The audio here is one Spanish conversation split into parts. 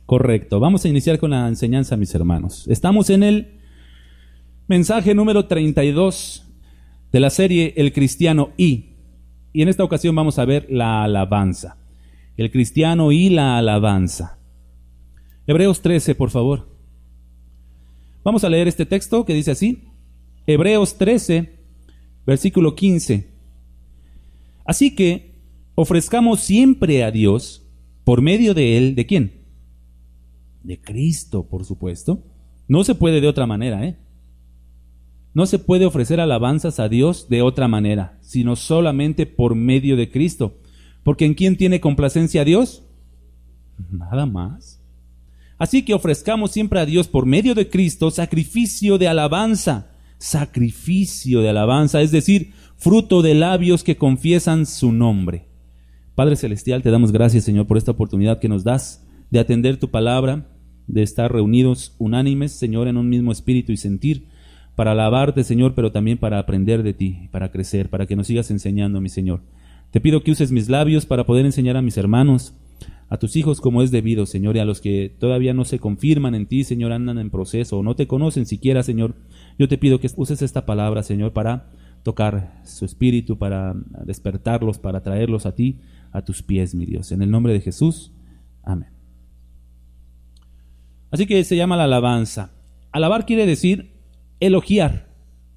Correcto. Vamos a iniciar con la enseñanza, mis hermanos. Estamos en el mensaje número 32 de la serie El Cristiano y en esta ocasión vamos a ver la alabanza. El cristiano y la alabanza. Hebreos 13, por favor. Vamos a leer este texto que dice así. Hebreos 13, versículo 15. Así que ofrezcamos siempre a Dios por medio de Él, ¿de quién? De Cristo, por supuesto. No se puede de otra manera, No se puede ofrecer alabanzas a Dios de otra manera, sino solamente por medio de Cristo. Porque ¿en quién tiene complacencia a Dios? Nada más. Así que ofrezcamos siempre a Dios por medio de Cristo sacrificio de alabanza, es decir, fruto de labios que confiesan su nombre. Padre Celestial, te damos gracias, Señor, por esta oportunidad que nos das de atender tu palabra, de estar reunidos unánimes, Señor, en un mismo espíritu y sentir, para alabarte, Señor, pero también para aprender de ti, para crecer, para que nos sigas enseñando, mi Señor. Te pido que uses mis labios para poder enseñar a mis hermanos, a tus hijos como es debido, Señor, y a los que todavía no se confirman en ti, Señor, andan en proceso o no te conocen siquiera, Señor. Yo te pido que uses esta palabra, Señor, para tocar su espíritu, para despertarlos, para traerlos a ti, a tus pies, mi Dios. En el nombre de Jesús, amén. Así que se llama la alabanza. Alabar quiere decir elogiar,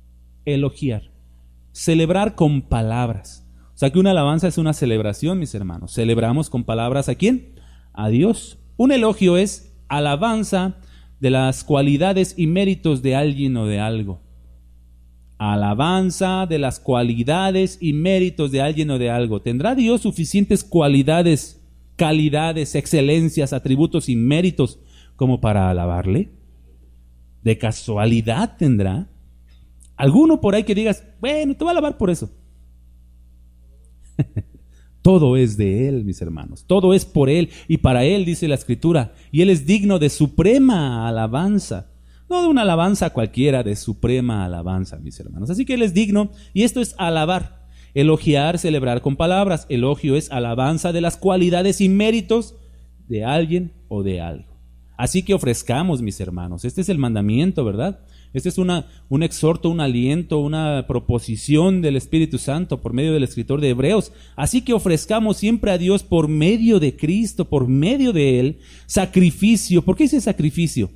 celebrar con palabras. O sea que una alabanza es una celebración, mis hermanos. Celebramos con palabras ¿a quién? A Dios. Un elogio es alabanza de las cualidades y méritos de alguien o de algo. Alabanza de las cualidades y méritos de alguien o de algo. ¿Tendrá Dios suficientes cualidades, calidades, excelencias, atributos y méritos como para alabarle? ¿De casualidad tendrá? ¿Alguno por ahí que digas, bueno, te voy a alabar por eso? Todo es de Él, mis hermanos. Todo es por Él y para Él, dice la Escritura. Y Él es digno de suprema alabanza. No de una alabanza cualquiera, de suprema alabanza, mis hermanos. Así que Él es digno y esto es alabar. Elogiar, celebrar con palabras. Elogio es alabanza de las cualidades y méritos de alguien o de algo. Así que ofrezcamos, mis hermanos. Este es el mandamiento, ¿verdad? Este es un exhorto, un aliento, una proposición del Espíritu Santo por medio del escritor de Hebreos. Así que ofrezcamos siempre a Dios por medio de Cristo, por medio de Él, sacrificio. ¿Por qué dice sacrificio?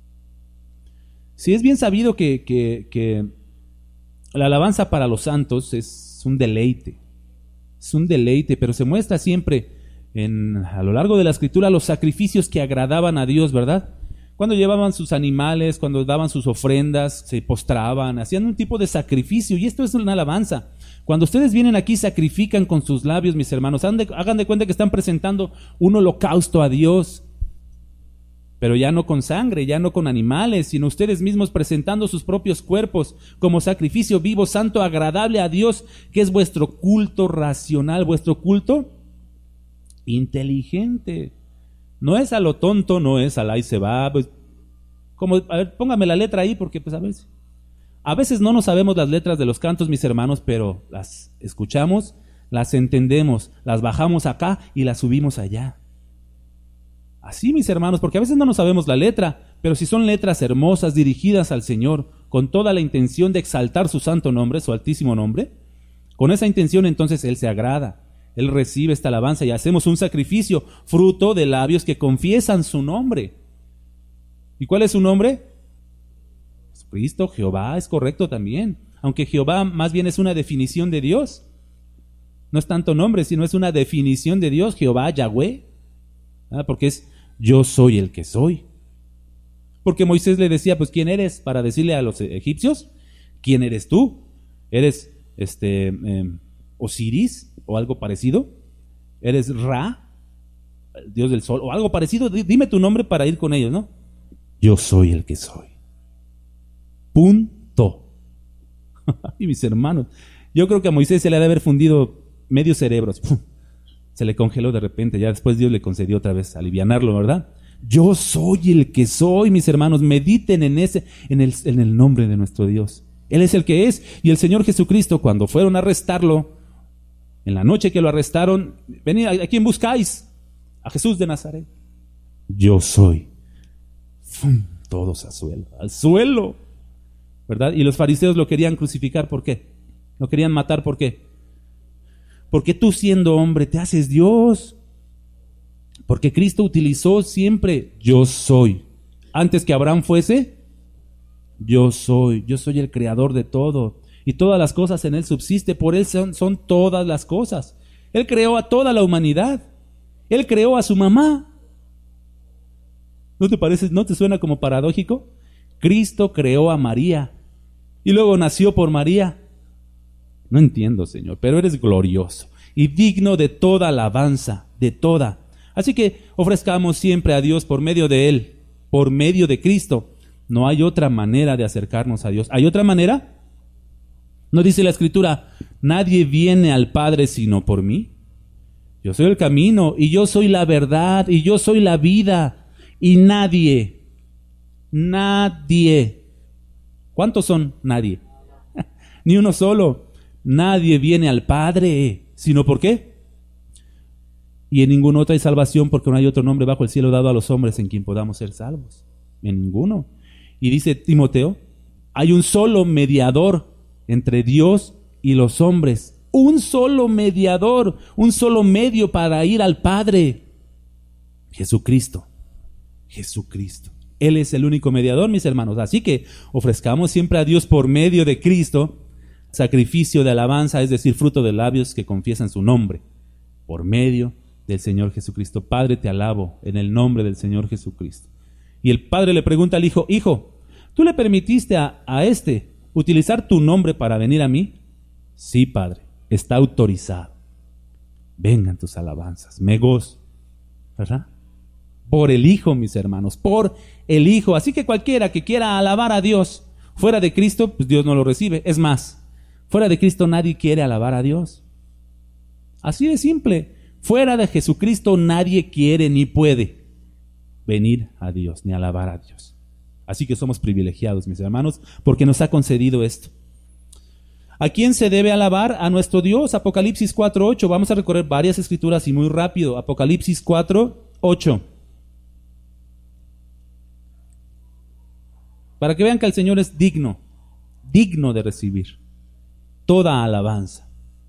Si es bien sabido que la alabanza para los santos es un deleite, pero se muestra siempre a lo largo de la Escritura los sacrificios que agradaban a Dios, ¿verdad? Cuando llevaban sus animales, cuando daban sus ofrendas, se postraban, hacían un tipo de sacrificio, y esto es una alabanza. Cuando ustedes vienen aquí, sacrifican con sus labios, mis hermanos, hagan de cuenta que están presentando un holocausto a Dios, pero ya no con sangre, ya no con animales, sino ustedes mismos presentando sus propios cuerpos como sacrificio vivo, santo, agradable a Dios, que es vuestro culto racional, vuestro culto inteligente. No es a lo tonto, no es al ahí se va, pues, a ver, póngame la letra ahí, porque pues a veces no nos sabemos las letras de los cantos, mis hermanos, pero las escuchamos, las entendemos, las bajamos acá y las subimos allá. Así, mis hermanos, porque a veces no nos sabemos la letra, pero si son letras hermosas, dirigidas al Señor, con toda la intención de exaltar su santo nombre, su altísimo nombre, con esa intención entonces Él se agrada. Él recibe esta alabanza y hacemos un sacrificio, fruto de labios que confiesan su nombre. ¿Y cuál es su nombre? Cristo, Jehová, es correcto también. Aunque Jehová más bien es una definición de Dios. No es tanto nombre, sino es una definición de Dios, Jehová, Yahweh. Porque es yo soy el que soy. Porque Moisés le decía, pues ¿quién eres? Para decirle a los egipcios, ¿quién eres tú? ¿Eres Osiris? ¿O algo parecido? ¿Eres Ra, el dios del sol? ¿O algo parecido? Dime tu nombre para ir con ellos, ¿no? Yo soy el que soy. Punto. Y mis hermanos, yo creo que a Moisés se le ha de haber fundido medio cerebro. Se le congeló de repente, ya después Dios le concedió otra vez alivianarlo, ¿verdad? Yo soy el que soy, mis hermanos. Mediten en el nombre de nuestro Dios. Él es el que es. Y el Señor Jesucristo, cuando fueron a arrestarlo, en la noche que lo arrestaron, venid, ¿a quién buscáis? A Jesús de Nazaret. yo soy. ¡Fum! Todos al suelo, ¿verdad? Y los fariseos lo querían crucificar, ¿por qué? Lo querían matar, ¿por qué? Porque tú siendo hombre te haces Dios. Porque Cristo utilizó siempre yo soy. Antes que Abraham fuese, yo soy el creador de todo. Y todas las cosas en Él subsiste, por Él son todas las cosas. Él creó a toda la humanidad. Él creó a su mamá. ¿No te parece, no te suena como paradójico? Cristo creó a María y luego nació por María. No entiendo, Señor, pero eres glorioso y digno de toda alabanza, de toda. Así que ofrezcamos siempre a Dios por medio de Él, por medio de Cristo. No hay otra manera de acercarnos a Dios. ¿Hay otra manera? ¿No dice la Escritura, nadie viene al Padre sino por mí? Yo soy el camino y yo soy la verdad y yo soy la vida. Y nadie, ¿cuántos son? Nadie. Ni uno solo. Nadie viene al Padre, sino ¿por qué? Y en ninguna otra hay salvación, porque no hay otro nombre bajo el cielo dado a los hombres en quien podamos ser salvos. En ninguno. Y dice Timoteo, hay un solo mediador entre Dios y los hombres. Un solo mediador, un solo medio para ir al Padre. Jesucristo. Él es el único mediador, mis hermanos. Así que ofrezcamos siempre a Dios por medio de Cristo sacrificio de alabanza, es decir, fruto de labios que confiesan su nombre, por medio del Señor Jesucristo. Padre, te alabo en el nombre del Señor Jesucristo. Y el Padre le pregunta al Hijo, Hijo, ¿tú le permitiste a este utilizar tu nombre para venir a mí? Sí, Padre, está autorizado. Vengan tus alabanzas, me gozo, ¿verdad? Por el Hijo, mis hermanos, por el Hijo. Así que cualquiera que quiera alabar a Dios fuera de Cristo, pues Dios no lo recibe. Es más, fuera de Cristo nadie quiere alabar a Dios. Así de simple. Fuera de Jesucristo nadie quiere ni puede venir a Dios, ni alabar a Dios. Así que somos privilegiados, mis hermanos, porque nos ha concedido esto. ¿A quién se debe alabar? A nuestro Dios. Apocalipsis 4:8. Vamos a recorrer varias escrituras y muy rápido. Apocalipsis 4:8. Para que vean que el Señor es digno de recibir toda alabanza.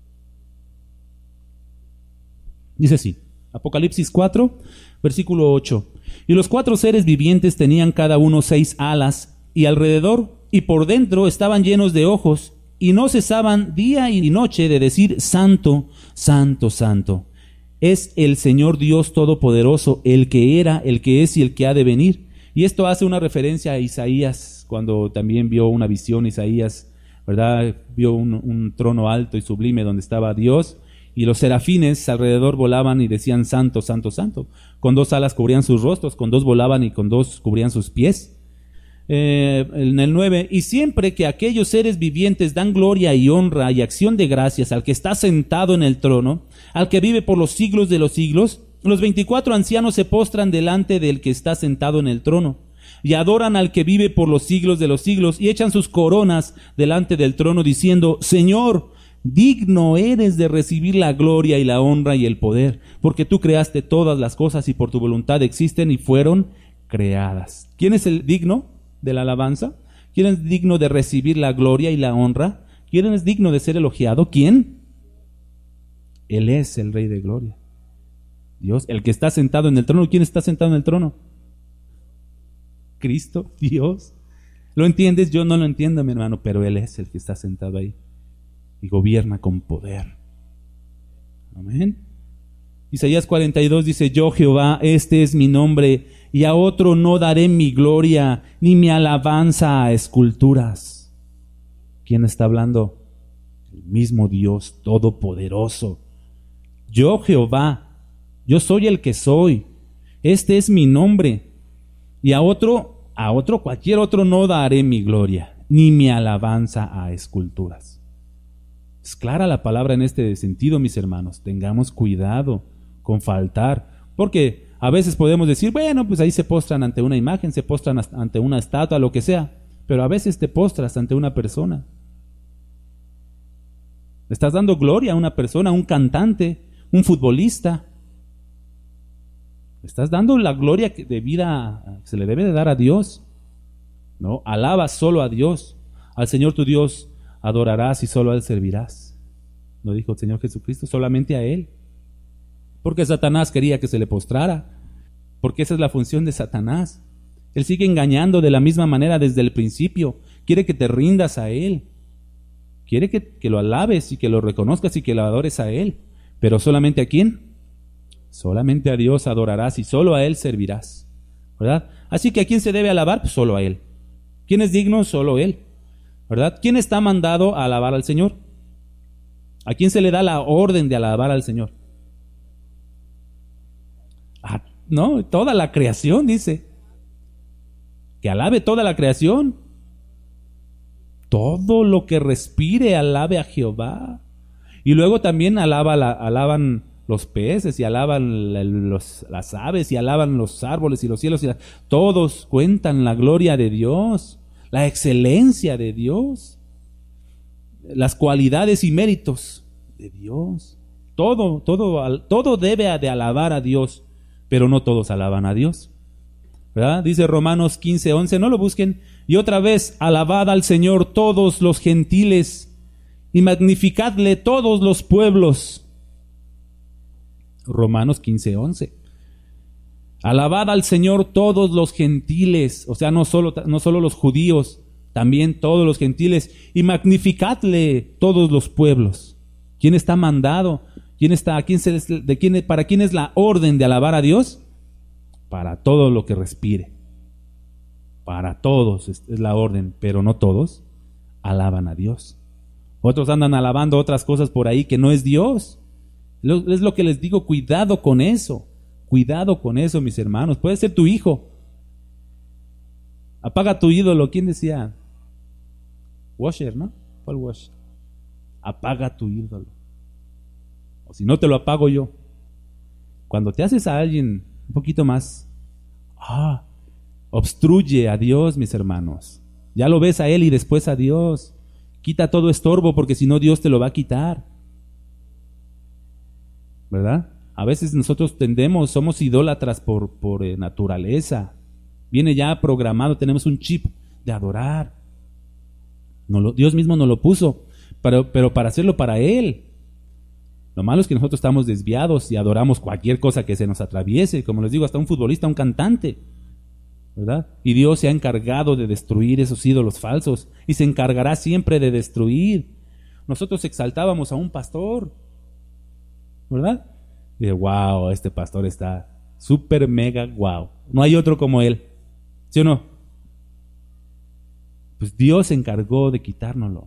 Dice así, Apocalipsis 4, versículo 8. Y los 4 seres vivientes tenían cada uno 6 alas, y alrededor y por dentro estaban llenos de ojos, y no cesaban día y noche de decir, Santo, Santo, Santo, es el Señor Dios Todopoderoso, el que era, el que es y el que ha de venir. Y esto hace una referencia a Isaías, cuando también vio una visión, Isaías, ¿verdad? Vio un trono alto y sublime donde estaba Dios, y los serafines alrededor volaban y decían, Santo, Santo, Santo. Con 2 alas cubrían sus rostros, con 2 volaban y con 2 cubrían sus pies. En el 9, y siempre que aquellos seres vivientes dan gloria y honra y acción de gracias al que está sentado en el trono, al que vive por los siglos de los siglos, los 24 ancianos se postran delante del que está sentado en el trono y adoran al que vive por los siglos de los siglos y echan sus coronas delante del trono diciendo, Señor, digno eres de recibir la gloria y la honra y el poder, porque tú creaste todas las cosas y por tu voluntad existen y fueron creadas. ¿Quién es el digno de la alabanza? ¿Quién es digno de recibir la gloria y la honra? ¿Quién es digno de ser elogiado? ¿Quién? Él es el Rey de Gloria. Dios, el que está sentado en el trono. ¿Quién está sentado en el trono? Cristo, Dios. ¿Lo entiendes? Yo no lo entiendo, mi hermano, pero Él es el que está sentado ahí y gobierna con poder. Amén. Isaías 42 dice, yo Jehová, este es mi nombre, y a otro no daré mi gloria, ni mi alabanza a esculturas. ¿Quién está hablando? El mismo Dios Todopoderoso. Yo Jehová, yo soy el que soy, este es mi nombre, y a otro, cualquier otro no daré mi gloria, ni mi alabanza a esculturas. Es clara la palabra en este sentido, mis hermanos. Tengamos cuidado con faltar, porque a veces podemos decir, bueno, pues ahí se postran ante una imagen, se postran ante una estatua, lo que sea, pero a veces te postras ante una persona. Le estás dando gloria a una persona, a un cantante, un futbolista. Estás dando la gloria de vida que se le debe de dar a Dios. ¿No? Alaba solo a Dios. Al Señor tu Dios adorarás y solo a Él servirás. ¿No dijo el Señor Jesucristo? Solamente a Él. Porque Satanás quería que se le postrara. Porque esa es la función de Satanás. Él sigue engañando de la misma manera desde el principio. Quiere que te rindas a Él. Quiere que lo alabes y que lo reconozcas y que lo adores a Él. Pero ¿solamente a quién? Solamente a Dios adorarás y solo a Él servirás. ¿Verdad? Así que ¿a quién se debe alabar? Pues solo a Él. ¿Quién es digno? Solo Él. ¿Verdad? ¿Quién está mandado a alabar al Señor? ¿A quién se le da la orden de alabar al Señor? No, toda la creación dice. Que alabe toda la creación. Todo lo que respire alabe a Jehová. Y luego también alaban los peces y alaban las aves y alaban los árboles y los cielos. Todos cuentan la gloria de Dios, la excelencia de Dios, las cualidades y méritos de Dios. Todo debe de alabar a Dios, pero no todos alaban a Dios. ¿Verdad? Dice Romanos 15:11, no lo busquen. Y otra vez, alabad al Señor todos los gentiles y magnificadle todos los pueblos. Romanos 15:11. Alabad al Señor todos los gentiles, o sea, no solo los judíos, también todos los gentiles, y magnificadle todos los pueblos. ¿Quién está mandado? ¿Para quién es la orden de alabar a Dios? Para todo lo que respire. Para todos es la orden, pero no todos alaban a Dios. Otros andan alabando otras cosas por ahí que no es Dios. Es lo que les digo, cuidado con eso. Cuidado con eso, mis hermanos. Puede ser tu hijo. Apaga tu ídolo. ¿Quién decía? Washer, ¿no? ¿Cuál Washer? Apaga tu ídolo. O si no, te lo apago yo. Cuando te haces a alguien un poquito más, obstruye a Dios, mis hermanos. Ya lo ves a Él y después a Dios. Quita todo estorbo, porque si no Dios te lo va a quitar. ¿Verdad? A veces nosotros somos idólatras por naturaleza. Viene ya programado, tenemos un chip de adorar. Dios mismo nos lo puso, pero para hacerlo para Él. Lo malo es que nosotros estamos desviados y adoramos cualquier cosa que se nos atraviese, como les digo, hasta un futbolista, un cantante, ¿verdad? Y Dios se ha encargado de destruir esos ídolos falsos y se encargará siempre de destruir. Nosotros exaltábamos a un pastor, ¿verdad? Y wow, este pastor está súper mega wow. No hay otro como él, ¿sí o no? Pues Dios se encargó de quitárnoslo.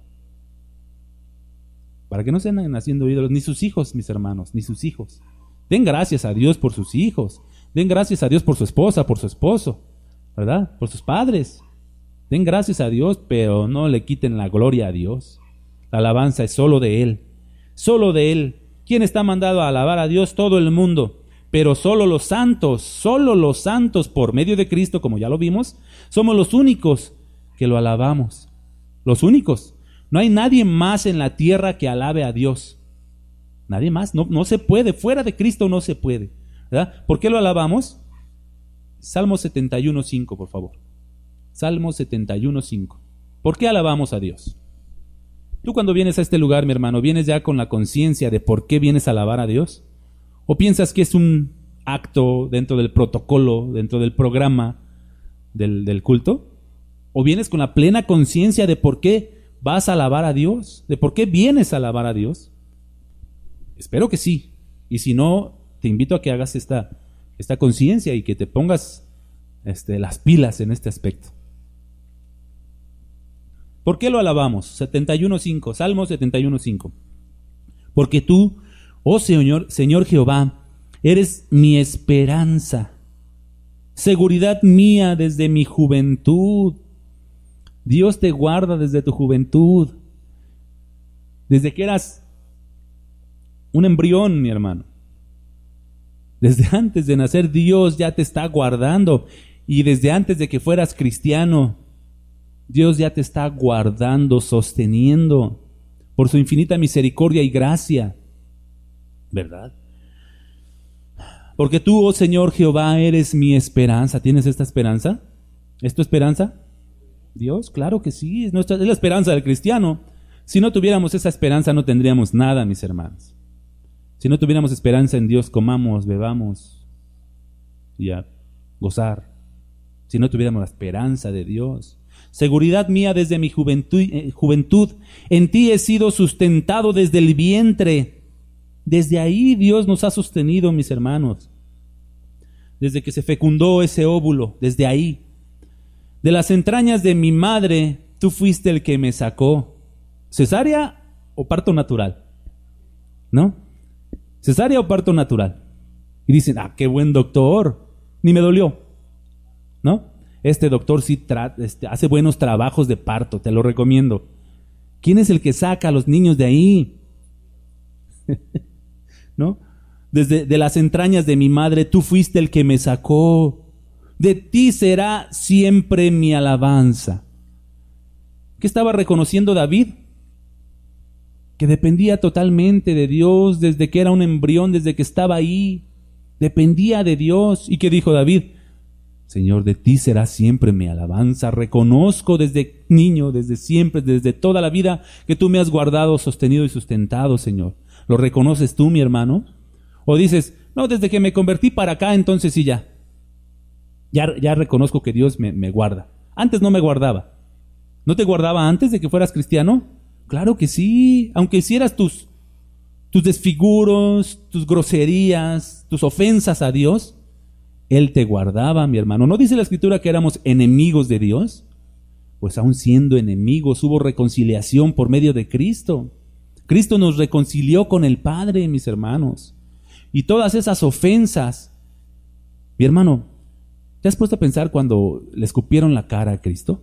Para que no se anden haciendo ídolos, ni sus hijos, mis hermanos, ni sus hijos. Den gracias a Dios por sus hijos. Den gracias a Dios por su esposa, por su esposo, ¿verdad? Por sus padres. Den gracias a Dios, pero no le quiten la gloria a Dios. La alabanza es solo de Él. Solo de Él. ¿Quién está mandado a alabar a Dios? Todo el mundo. Pero solo los santos por medio de Cristo, como ya lo vimos, somos los únicos que lo alabamos. Los únicos. No hay nadie más en la tierra que alabe a Dios. Nadie más. No se puede. Fuera de Cristo no se puede. ¿Verdad? ¿Por qué lo alabamos? Salmo 71:5, por favor. Salmo 71:5. ¿Por qué alabamos a Dios? Tú cuando vienes a este lugar, mi hermano, ¿vienes ya con la conciencia de por qué vienes a alabar a Dios? ¿O piensas que es un acto dentro del protocolo, dentro del programa del culto? ¿O vienes con la plena conciencia de por qué vas a alabar a Dios? ¿De por qué vienes a alabar a Dios? Espero que sí. Y si no, te invito a que hagas esta conciencia y que te pongas las pilas en este aspecto. ¿Por qué lo alabamos? 71:5, Salmo 71:5. Porque tú, oh Señor Jehová, eres mi esperanza, seguridad mía desde mi juventud. Dios te guarda desde tu juventud, desde que eras un embrión, mi hermano. Desde antes de nacer, Dios ya te está guardando. Y desde antes de que fueras cristiano, Dios ya te está guardando, sosteniendo, por su infinita misericordia y gracia. ¿Verdad? Porque tú, oh Señor Jehová, eres mi esperanza. ¿Tienes esta esperanza? ¿Es tu esperanza? Dios, claro que sí, es la esperanza del cristiano. Si no tuviéramos esa esperanza no tendríamos nada, mis hermanos. Si no tuviéramos esperanza en Dios, comamos, bebamos y a gozar. Si no tuviéramos la esperanza de Dios. Seguridad mía desde mi juventud. En ti he sido sustentado desde el vientre. Desde ahí Dios nos ha sostenido, mis hermanos. Desde que se fecundó ese óvulo, desde ahí. De las entrañas de mi madre, tú fuiste el que me sacó. ¿Cesárea o parto natural? ¿No? ¿Cesárea o parto natural? Y dicen, qué buen doctor, ni me dolió, ¿no? Este doctor sí hace buenos trabajos de parto, te lo recomiendo. ¿Quién es el que saca a los niños de ahí? ¿No? De las entrañas de mi madre, tú fuiste el que me sacó. De ti será siempre mi alabanza. ¿Qué estaba reconociendo David? Que dependía totalmente de Dios desde que era un embrión, desde que estaba ahí. Dependía de Dios. ¿Y qué dijo David? Señor, de ti será siempre mi alabanza. Reconozco desde niño, desde siempre, desde toda la vida que tú me has guardado, sostenido y sustentado, Señor. ¿Lo reconoces tú, mi hermano? ¿O dices, no, desde que me convertí para acá, entonces sí ya reconozco que Dios me guarda? Antes no me guardaba. ¿No te guardaba antes de que fueras cristiano? Claro que sí. Aunque hicieras tus desfiguros, tus groserías, tus ofensas a Dios, Él te guardaba, mi hermano. ¿No dice la Escritura que éramos enemigos de Dios? Pues aún siendo enemigos hubo reconciliación por medio de Cristo. Cristo nos reconcilió con el Padre, mis hermanos. Y todas esas ofensas, mi hermano, ¿te has puesto a pensar cuando le escupieron la cara a Cristo?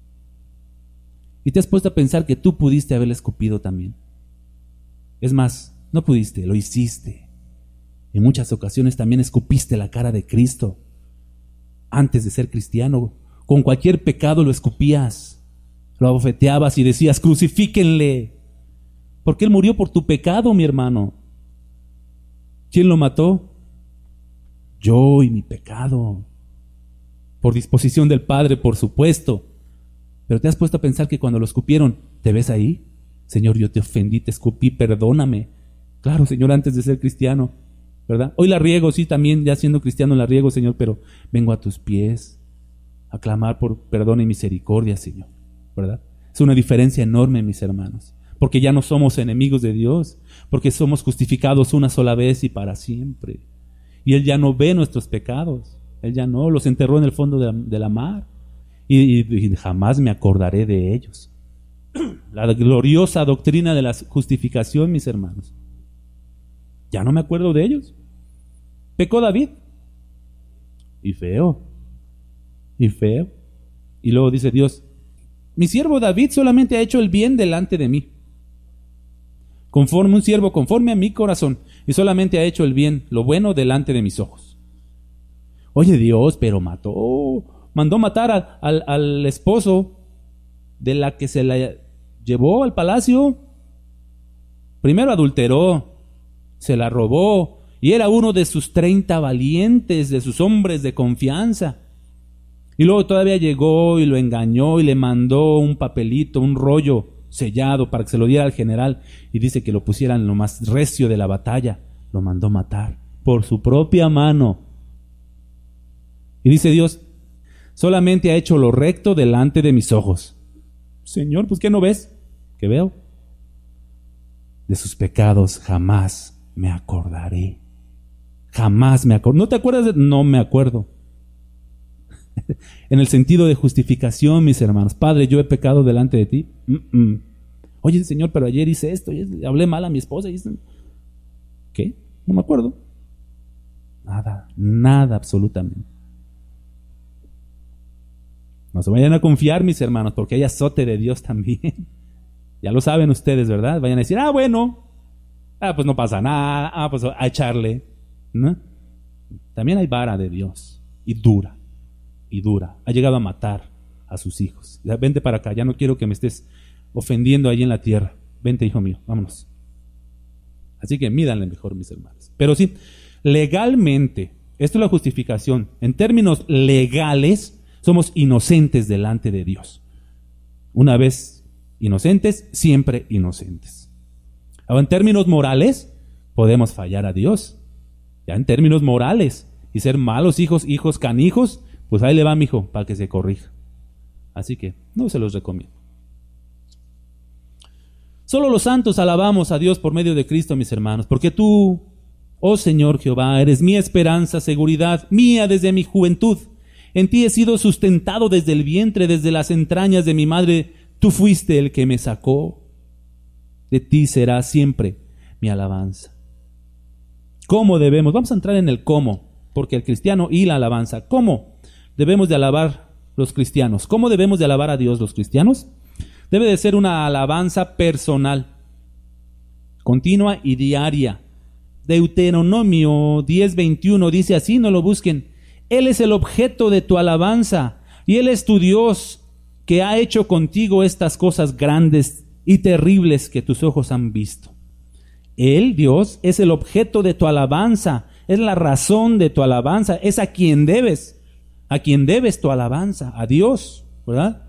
¿Y te has puesto a pensar que tú pudiste haberle escupido también? Es más, no pudiste, lo hiciste. En muchas ocasiones también escupiste la cara de Cristo. Antes de ser cristiano, con cualquier pecado lo escupías, lo abofeteabas y decías, crucifíquenle. Porque Él murió por tu pecado, mi hermano. ¿Quién lo mató? Yo y mi pecado. Por disposición del Padre, por supuesto. Pero te has puesto a pensar que cuando lo escupieron, ¿te ves ahí? Señor, yo te ofendí, te escupí, perdóname. Claro, Señor, antes de ser cristiano, ¿verdad? Hoy la riego, sí, también ya siendo cristiano la riego, Señor, pero vengo a tus pies a clamar por perdón y misericordia, Señor, ¿verdad? Es una diferencia enorme, mis hermanos, porque ya no somos enemigos de Dios, porque somos justificados una sola vez y para siempre. Y Él ya no ve nuestros pecados, Él ya no, los enterró en el fondo de la mar. Y jamás me acordaré de ellos. La gloriosa doctrina de la justificación, mis hermanos. Ya no me acuerdo de ellos. Pecó David. Y feo. Y feo. Y luego dice Dios, mi siervo David solamente ha hecho el bien delante de mí. Un siervo conforme a mi corazón. Y solamente ha hecho el bien, lo bueno delante de mis ojos. Oye Dios, pero mandó matar al esposo de la que se la llevó al palacio. Primero adulteró, se la robó, y era uno de sus 30 valientes, de sus hombres de confianza. Y luego todavía llegó y lo engañó y le mandó un papelito, un rollo sellado para que se lo diera al general, y dice que lo pusieran en lo más recio de la batalla. Lo mandó matar por su propia mano. Y dice Dios, solamente ha hecho lo recto delante de mis ojos. Señor, pues ¿qué no ves? ¿Qué veo? De sus pecados jamás me acordaré. Jamás me acuerdo. ¿No te acuerdas? No me acuerdo. En el sentido de justificación, mis hermanos. Padre, yo he pecado delante de ti. Oye, Señor, pero ayer hice esto, hablé mal a mi esposa. ¿Qué? No me acuerdo. Nada absolutamente. No se vayan a confiar, mis hermanos, porque hay azote de Dios también. Ya lo saben ustedes, ¿verdad? Vayan a decir, bueno, pues no pasa nada, pues a echarle, ¿no? También hay vara de Dios, y dura. Ha llegado a matar a sus hijos. Ya, vente para acá, ya no quiero que me estés ofendiendo ahí en la tierra. Vente, hijo mío, vámonos. Así que mídanle mejor, mis hermanos. Pero sí, Legalmente, esto es la justificación, en términos legales, somos inocentes delante de Dios. Una vez inocentes, siempre inocentes. Ahora, en términos morales, podemos fallar a Dios. Ya en términos morales, y ser malos hijos canijos, pues ahí le va, mijo, para que se corrija. Así que no se los recomiendo. Solo los santos alabamos a Dios por medio de Cristo, mis hermanos, porque tú, oh Señor Jehová, eres mi esperanza, seguridad mía desde mi juventud. En ti he sido sustentado desde el vientre, desde las entrañas de mi madre. Tú fuiste el que me sacó. De ti será siempre mi alabanza. ¿Cómo debemos? Vamos a entrar en el cómo, porque el cristiano y la alabanza. ¿Cómo debemos de alabar los cristianos? ¿Cómo debemos de alabar a Dios los cristianos? Debe de ser una alabanza personal, continua y diaria. Deuteronomio 10:21 dice así, no lo busquen. Él es el objeto de tu alabanza y Él es tu Dios que ha hecho contigo estas cosas grandes y terribles que tus ojos han visto. Él, Dios, es el objeto de tu alabanza, es la razón de tu alabanza, es a quien debes tu alabanza, a Dios, ¿verdad?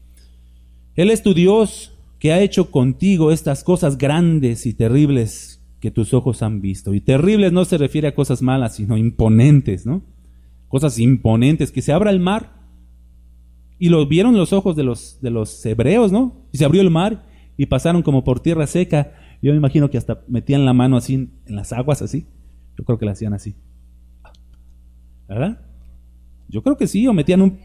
Él es tu Dios que ha hecho contigo estas cosas grandes y terribles que tus ojos han visto. Y terribles no se refiere a cosas malas, sino imponentes, ¿no? Cosas imponentes, que se abra el mar. Y lo vieron los ojos de los hebreos, ¿no? Y se abrió el mar y pasaron como por tierra seca. Yo me imagino que hasta metían la mano así en las aguas, así. Yo creo que la hacían así. ¿Verdad? Yo creo que sí, o metían un...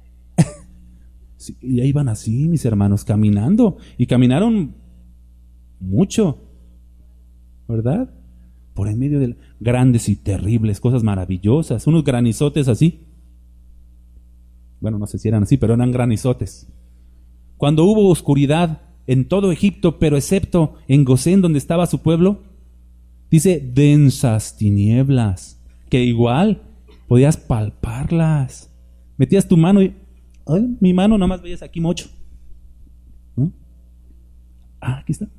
Sí, y ahí iban así, mis hermanos, caminando. Y caminaron mucho, ¿verdad? Por en medio de grandes y terribles, cosas maravillosas. Unos granizotes así. Bueno, no sé si eran así, pero eran granizotes. Cuando hubo oscuridad en todo Egipto, pero excepto en Gosén, donde estaba su pueblo, dice densas tinieblas, que igual podías palparlas. Metías tu mano y... Ay, mi mano, nada más veías aquí mocho. ¿No? Aquí está.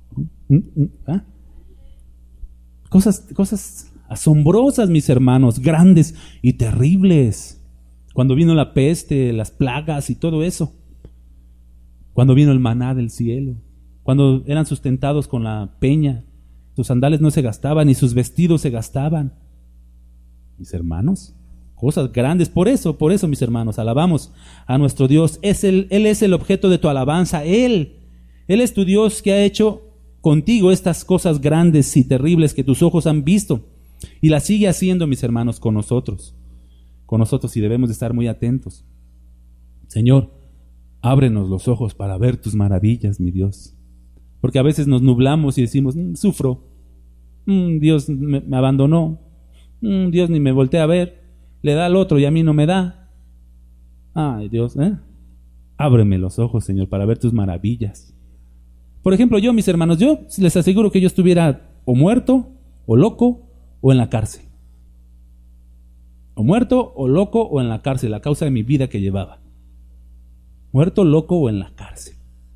Cosas asombrosas, mis hermanos, grandes y terribles. Cuando vino la peste, las plagas y todo eso. Cuando vino el maná del cielo. Cuando eran sustentados con la peña. Sus sandales no se gastaban, ni sus vestidos se gastaban. Mis hermanos, cosas grandes. Por eso, mis hermanos, alabamos a nuestro Dios. Él es el objeto de tu alabanza. Él es tu Dios que ha hecho contigo estas cosas grandes y terribles que tus ojos han visto. Y las sigue haciendo, mis hermanos, con nosotros. Con nosotros, y debemos de estar muy atentos. Señor, ábrenos los ojos para ver tus maravillas, mi Dios. Porque a veces nos nublamos y decimos, sufro. Dios me abandonó. Dios ni me voltea a ver. Le da al otro y a mí no me da. Ay, Dios, ábreme los ojos, Señor, para ver tus maravillas. Por ejemplo, yo, mis hermanos, yo les aseguro que yo estuviera o muerto, o loco, o en la cárcel. O muerto, o loco, o en la cárcel, a causa de mi vida que llevaba. Muerto, loco, o en la cárcel.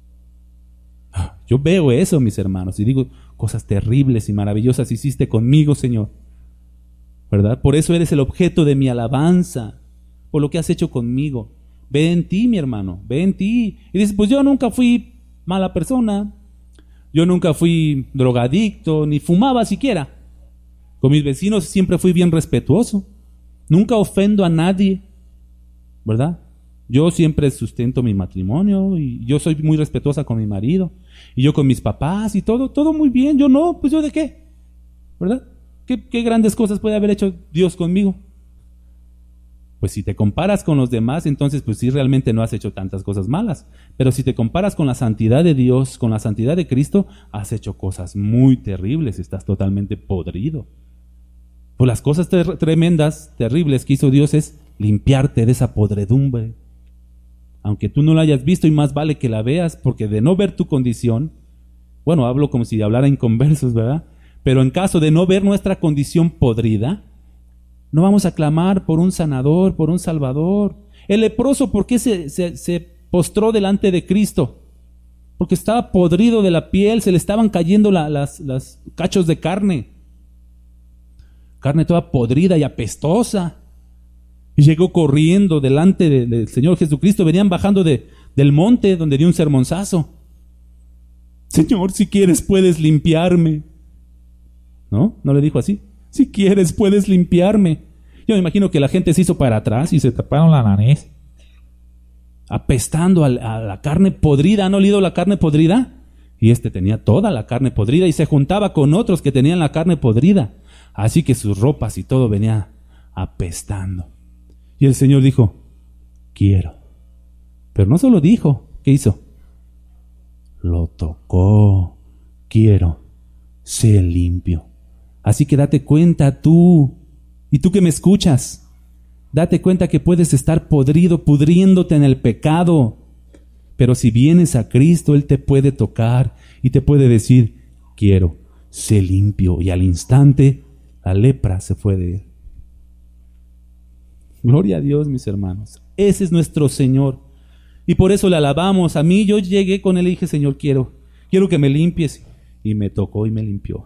Yo veo eso, mis hermanos, y digo, cosas terribles y maravillosas hiciste conmigo, Señor. ¿Verdad? Por eso eres el objeto de mi alabanza, por lo que has hecho conmigo. Ve en ti, mi hermano, ve en ti. Y dices, pues yo nunca fui mala persona, yo nunca fui drogadicto, ni fumaba siquiera. Con mis vecinos siempre fui bien respetuoso, nunca ofendo a nadie, ¿verdad? Yo siempre sustento mi matrimonio y yo soy muy respetuosa con mi marido y yo con mis papás y todo muy bien. Yo no, pues yo de qué, ¿verdad? ¿Qué grandes cosas puede haber hecho Dios conmigo? Pues si te comparas con los demás, entonces pues sí, realmente no has hecho tantas cosas malas. Pero si te comparas con la santidad de Dios, con la santidad de Cristo, has hecho cosas muy terribles, estás totalmente podrido. Pues las cosas tremendas, terribles que hizo Dios es limpiarte de esa podredumbre. Aunque tú no la hayas visto, y más vale que la veas, porque de no ver tu condición, bueno, hablo como si hablara inconversos, ¿verdad? Pero en caso de no ver nuestra condición podrida, no vamos a clamar por un sanador, por un salvador. El leproso, ¿por qué se postró delante de Cristo? Porque estaba podrido de la piel, se le estaban cayendo las cachos de carne. carne toda podrida y apestosa. Y llegó corriendo delante del Señor Jesucristo. Venían bajando del monte donde dio un sermonzazo. Señor, si quieres puedes limpiarme. ¿No? ¿No le dijo así? Si quieres puedes limpiarme. Yo me imagino que la gente se hizo para atrás y se taparon la nariz, apestando a la carne podrida. ¿Han olido la carne podrida? Y tenía toda la carne podrida y se juntaba con otros que tenían la carne podrida. Así que sus ropas y todo venía apestando. Y el Señor dijo, quiero. Pero no solo dijo, ¿qué hizo? Lo tocó. Quiero, sé limpio. Así que date cuenta tú, y tú que me escuchas, date cuenta que puedes estar podrido, pudriéndote en el pecado. Pero si vienes a Cristo, Él te puede tocar y te puede decir, quiero, sé limpio. Y al instante, la lepra se fue de él. Gloria a Dios, mis hermanos. Ese es nuestro Señor. Y por eso le alabamos. A mí yo llegué con Él y dije, Señor, quiero que me limpies. Y me tocó y me limpió.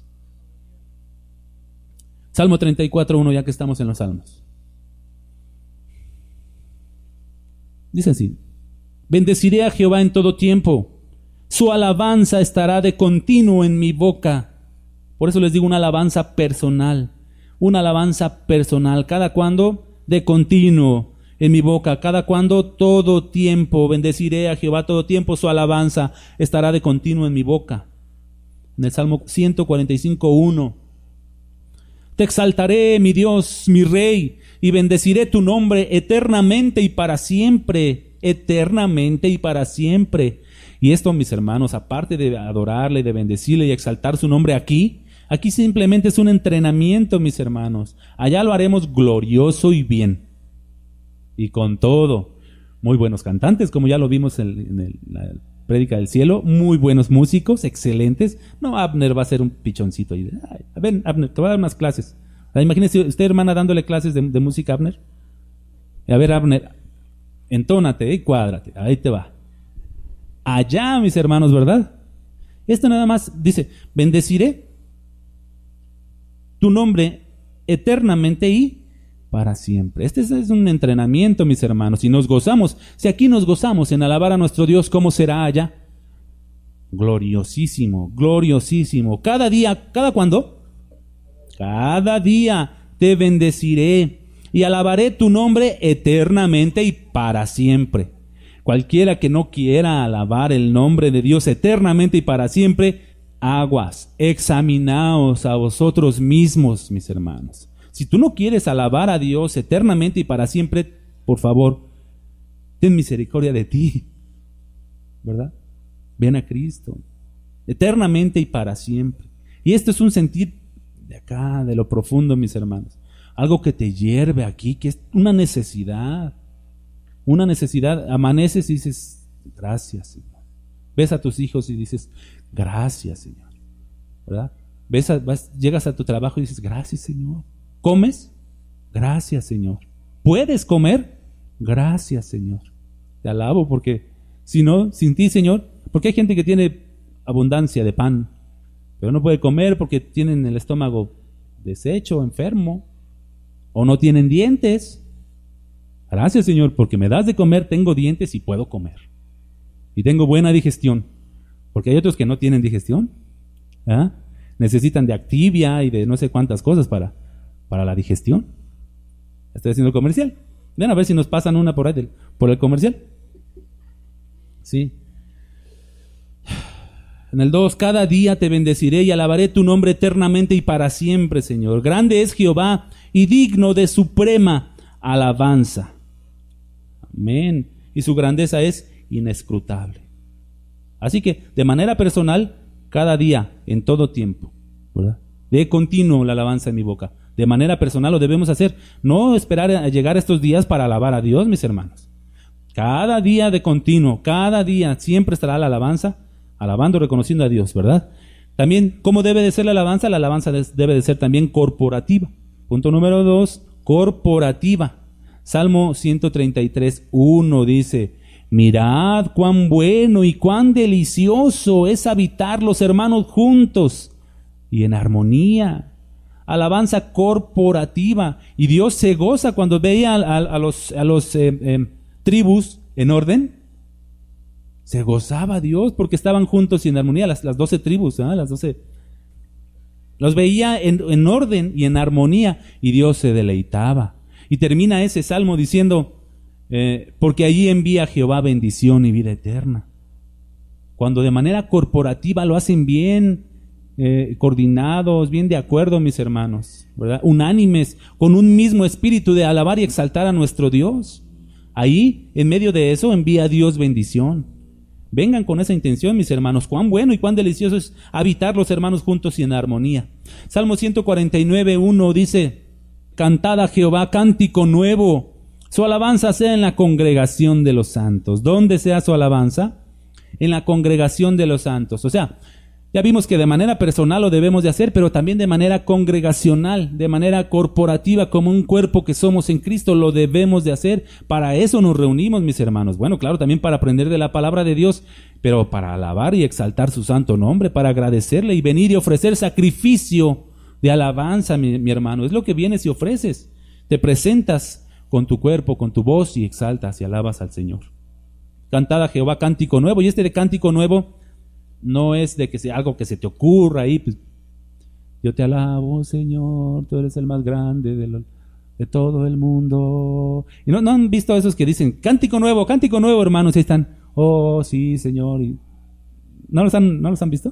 Salmo 34:1, ya que estamos en los salmos. Dice así: bendeciré a Jehová en todo tiempo, su alabanza estará de continuo en mi boca. Por eso les digo una alabanza personal. Una alabanza personal. ¿Cada cuándo? De continuo en mi boca. ¿Cada cuándo? Todo tiempo. Bendeciré a Jehová todo tiempo, su alabanza estará de continuo en mi boca. En el Salmo 145:1. Te exaltaré, mi Dios, mi Rey, y bendeciré tu nombre eternamente y para siempre. Eternamente y para siempre. Y esto, mis hermanos, aparte de adorarle, de bendecirle y exaltar su nombre aquí simplemente es un entrenamiento, mis hermanos. Allá lo haremos glorioso y bien. Y con todo. Muy buenos cantantes, como ya lo vimos en la prédica del cielo. Muy buenos músicos, excelentes. No, Abner va a ser un pichoncito ahí. A ver, Abner, te voy a dar unas clases. Imagínese usted, hermana, dándole clases de música a Abner. A ver, Abner, entónate y cuádrate. Ahí te va. Allá, mis hermanos, ¿verdad? Esto nada más dice, bendeciré tu nombre eternamente y para siempre. Este es un entrenamiento, mis hermanos, y nos gozamos. Si aquí nos gozamos en alabar a nuestro Dios, ¿cómo será allá? Gloriosísimo, gloriosísimo. Cada día, ¿cada cuándo? Cada día te bendeciré y alabaré tu nombre eternamente y para siempre. Cualquiera que no quiera alabar el nombre de Dios eternamente y para siempre, aguas, examinaos a vosotros mismos, mis hermanos. Si tú no quieres alabar a Dios eternamente y para siempre, por favor, ten misericordia de ti, ¿verdad? Ven a Cristo, eternamente y para siempre. Y esto es un sentir de acá, de lo profundo, mis hermanos. Algo que te hierve aquí, que es una necesidad. Una necesidad. Amaneces y dices, gracias, Señor. Ves a tus hijos y dices, gracias, Señor, ¿verdad? Llegas a tu trabajo y dices, gracias, Señor. ¿Comes? Gracias, Señor. ¿Puedes comer? Gracias, Señor. Te alabo porque si no, sin ti, Señor, porque hay gente que tiene abundancia de pan, pero no puede comer porque tienen el estómago deshecho, enfermo, o no tienen dientes. Gracias, Señor, porque me das de comer, tengo dientes y puedo comer. Y tengo buena digestión, porque hay otros que no tienen digestión. ¿Ah? Necesitan de Activia y de no sé cuántas cosas para la digestión. Estoy haciendo comercial. Ven a ver si nos pasan una por ahí por el comercial. Sí. En el 2, cada día te bendeciré y alabaré tu nombre eternamente y para siempre, Señor. Grande es Jehová y digno de suprema alabanza. Amén. Y su grandeza es inescrutable. Así que, de manera personal, cada día, en todo tiempo, ¿verdad? De continuo la alabanza en mi boca. De manera personal lo debemos hacer. No esperar a llegar a estos días para alabar a Dios, mis hermanos. Cada día de continuo, cada día siempre estará la alabanza, alabando, reconociendo a Dios, ¿verdad? También, ¿cómo debe de ser la alabanza? La alabanza debe de ser también corporativa. Punto número 2, corporativa. Salmo 133:1 dice, mirad cuán bueno y cuán delicioso es habitar los hermanos juntos y en armonía. alabanza corporativa. Y Dios se goza cuando veía a los tribus en orden. Se gozaba Dios porque estaban juntos y en armonía, las 12 tribus, las 12. Los veía en orden y en armonía, y Dios se deleitaba. Y termina ese salmo diciendo, porque allí envía Jehová bendición y vida eterna. Cuando de manera corporativa lo hacen bien, coordinados, bien de acuerdo, mis hermanos, ¿verdad? Unánimes, con un mismo espíritu de alabar y exaltar a nuestro Dios. Ahí, en medio de eso, envía Dios bendición. Vengan con esa intención, mis hermanos. Cuán bueno y cuán delicioso es habitar los hermanos juntos y en armonía. Salmo 149:1 dice, cantad a Jehová cántico nuevo, su alabanza sea en la congregación de los santos. ¿Dónde sea su alabanza? En la congregación de los santos. O sea, ya vimos que de manera personal lo debemos de hacer, pero también de manera congregacional, de manera corporativa, como un cuerpo que somos en Cristo, lo debemos de hacer. Para eso nos reunimos, mis hermanos. Bueno, claro, también para aprender de la palabra de Dios, pero para alabar y exaltar su santo nombre, para agradecerle y venir y ofrecer sacrificio de alabanza, mi hermano. Es lo que vienes y ofreces. Te presentas con tu cuerpo, con tu voz y exaltas y alabas al Señor. Cantad a Jehová cántico nuevo. Y este de cántico nuevo no es de que sea algo que se te ocurra ahí, pues, yo te alabo, Señor, tú eres el más grande de todo el mundo. Y no han visto esos que dicen, cántico nuevo, hermanos, y ahí están, oh, sí, Señor. Y ¿no los han visto?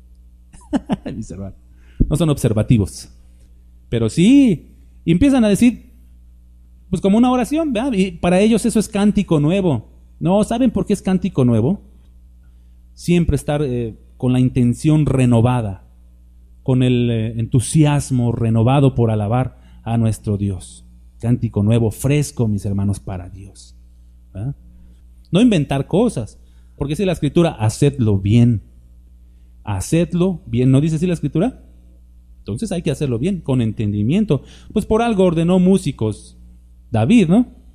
Mis hermanos, no son observativos. Pero sí, y empiezan a decir, pues como una oración, ¿verdad? Y para ellos eso es cántico nuevo. No, ¿saben por qué es cántico nuevo? Siempre estar con la intención renovada, con el entusiasmo renovado por alabar a nuestro Dios. Cántico nuevo, fresco, mis hermanos, para Dios. ¿Verdad? No inventar cosas, porque dice la Escritura, hacedlo bien. Hacedlo bien, ¿no dice así la Escritura? Entonces hay que hacerlo bien, con entendimiento. Pues por algo ordenó músicos David, ¿no?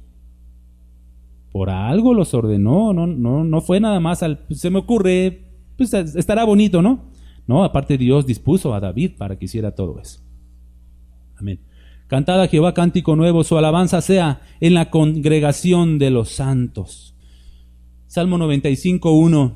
Por algo los ordenó, no fue nada más pues se me ocurre, pues estará bonito, ¿no? No, aparte Dios dispuso a David para que hiciera todo eso. Amén. Cantad a Jehová cántico nuevo, su alabanza sea en la congregación de los santos. Salmo 95:1.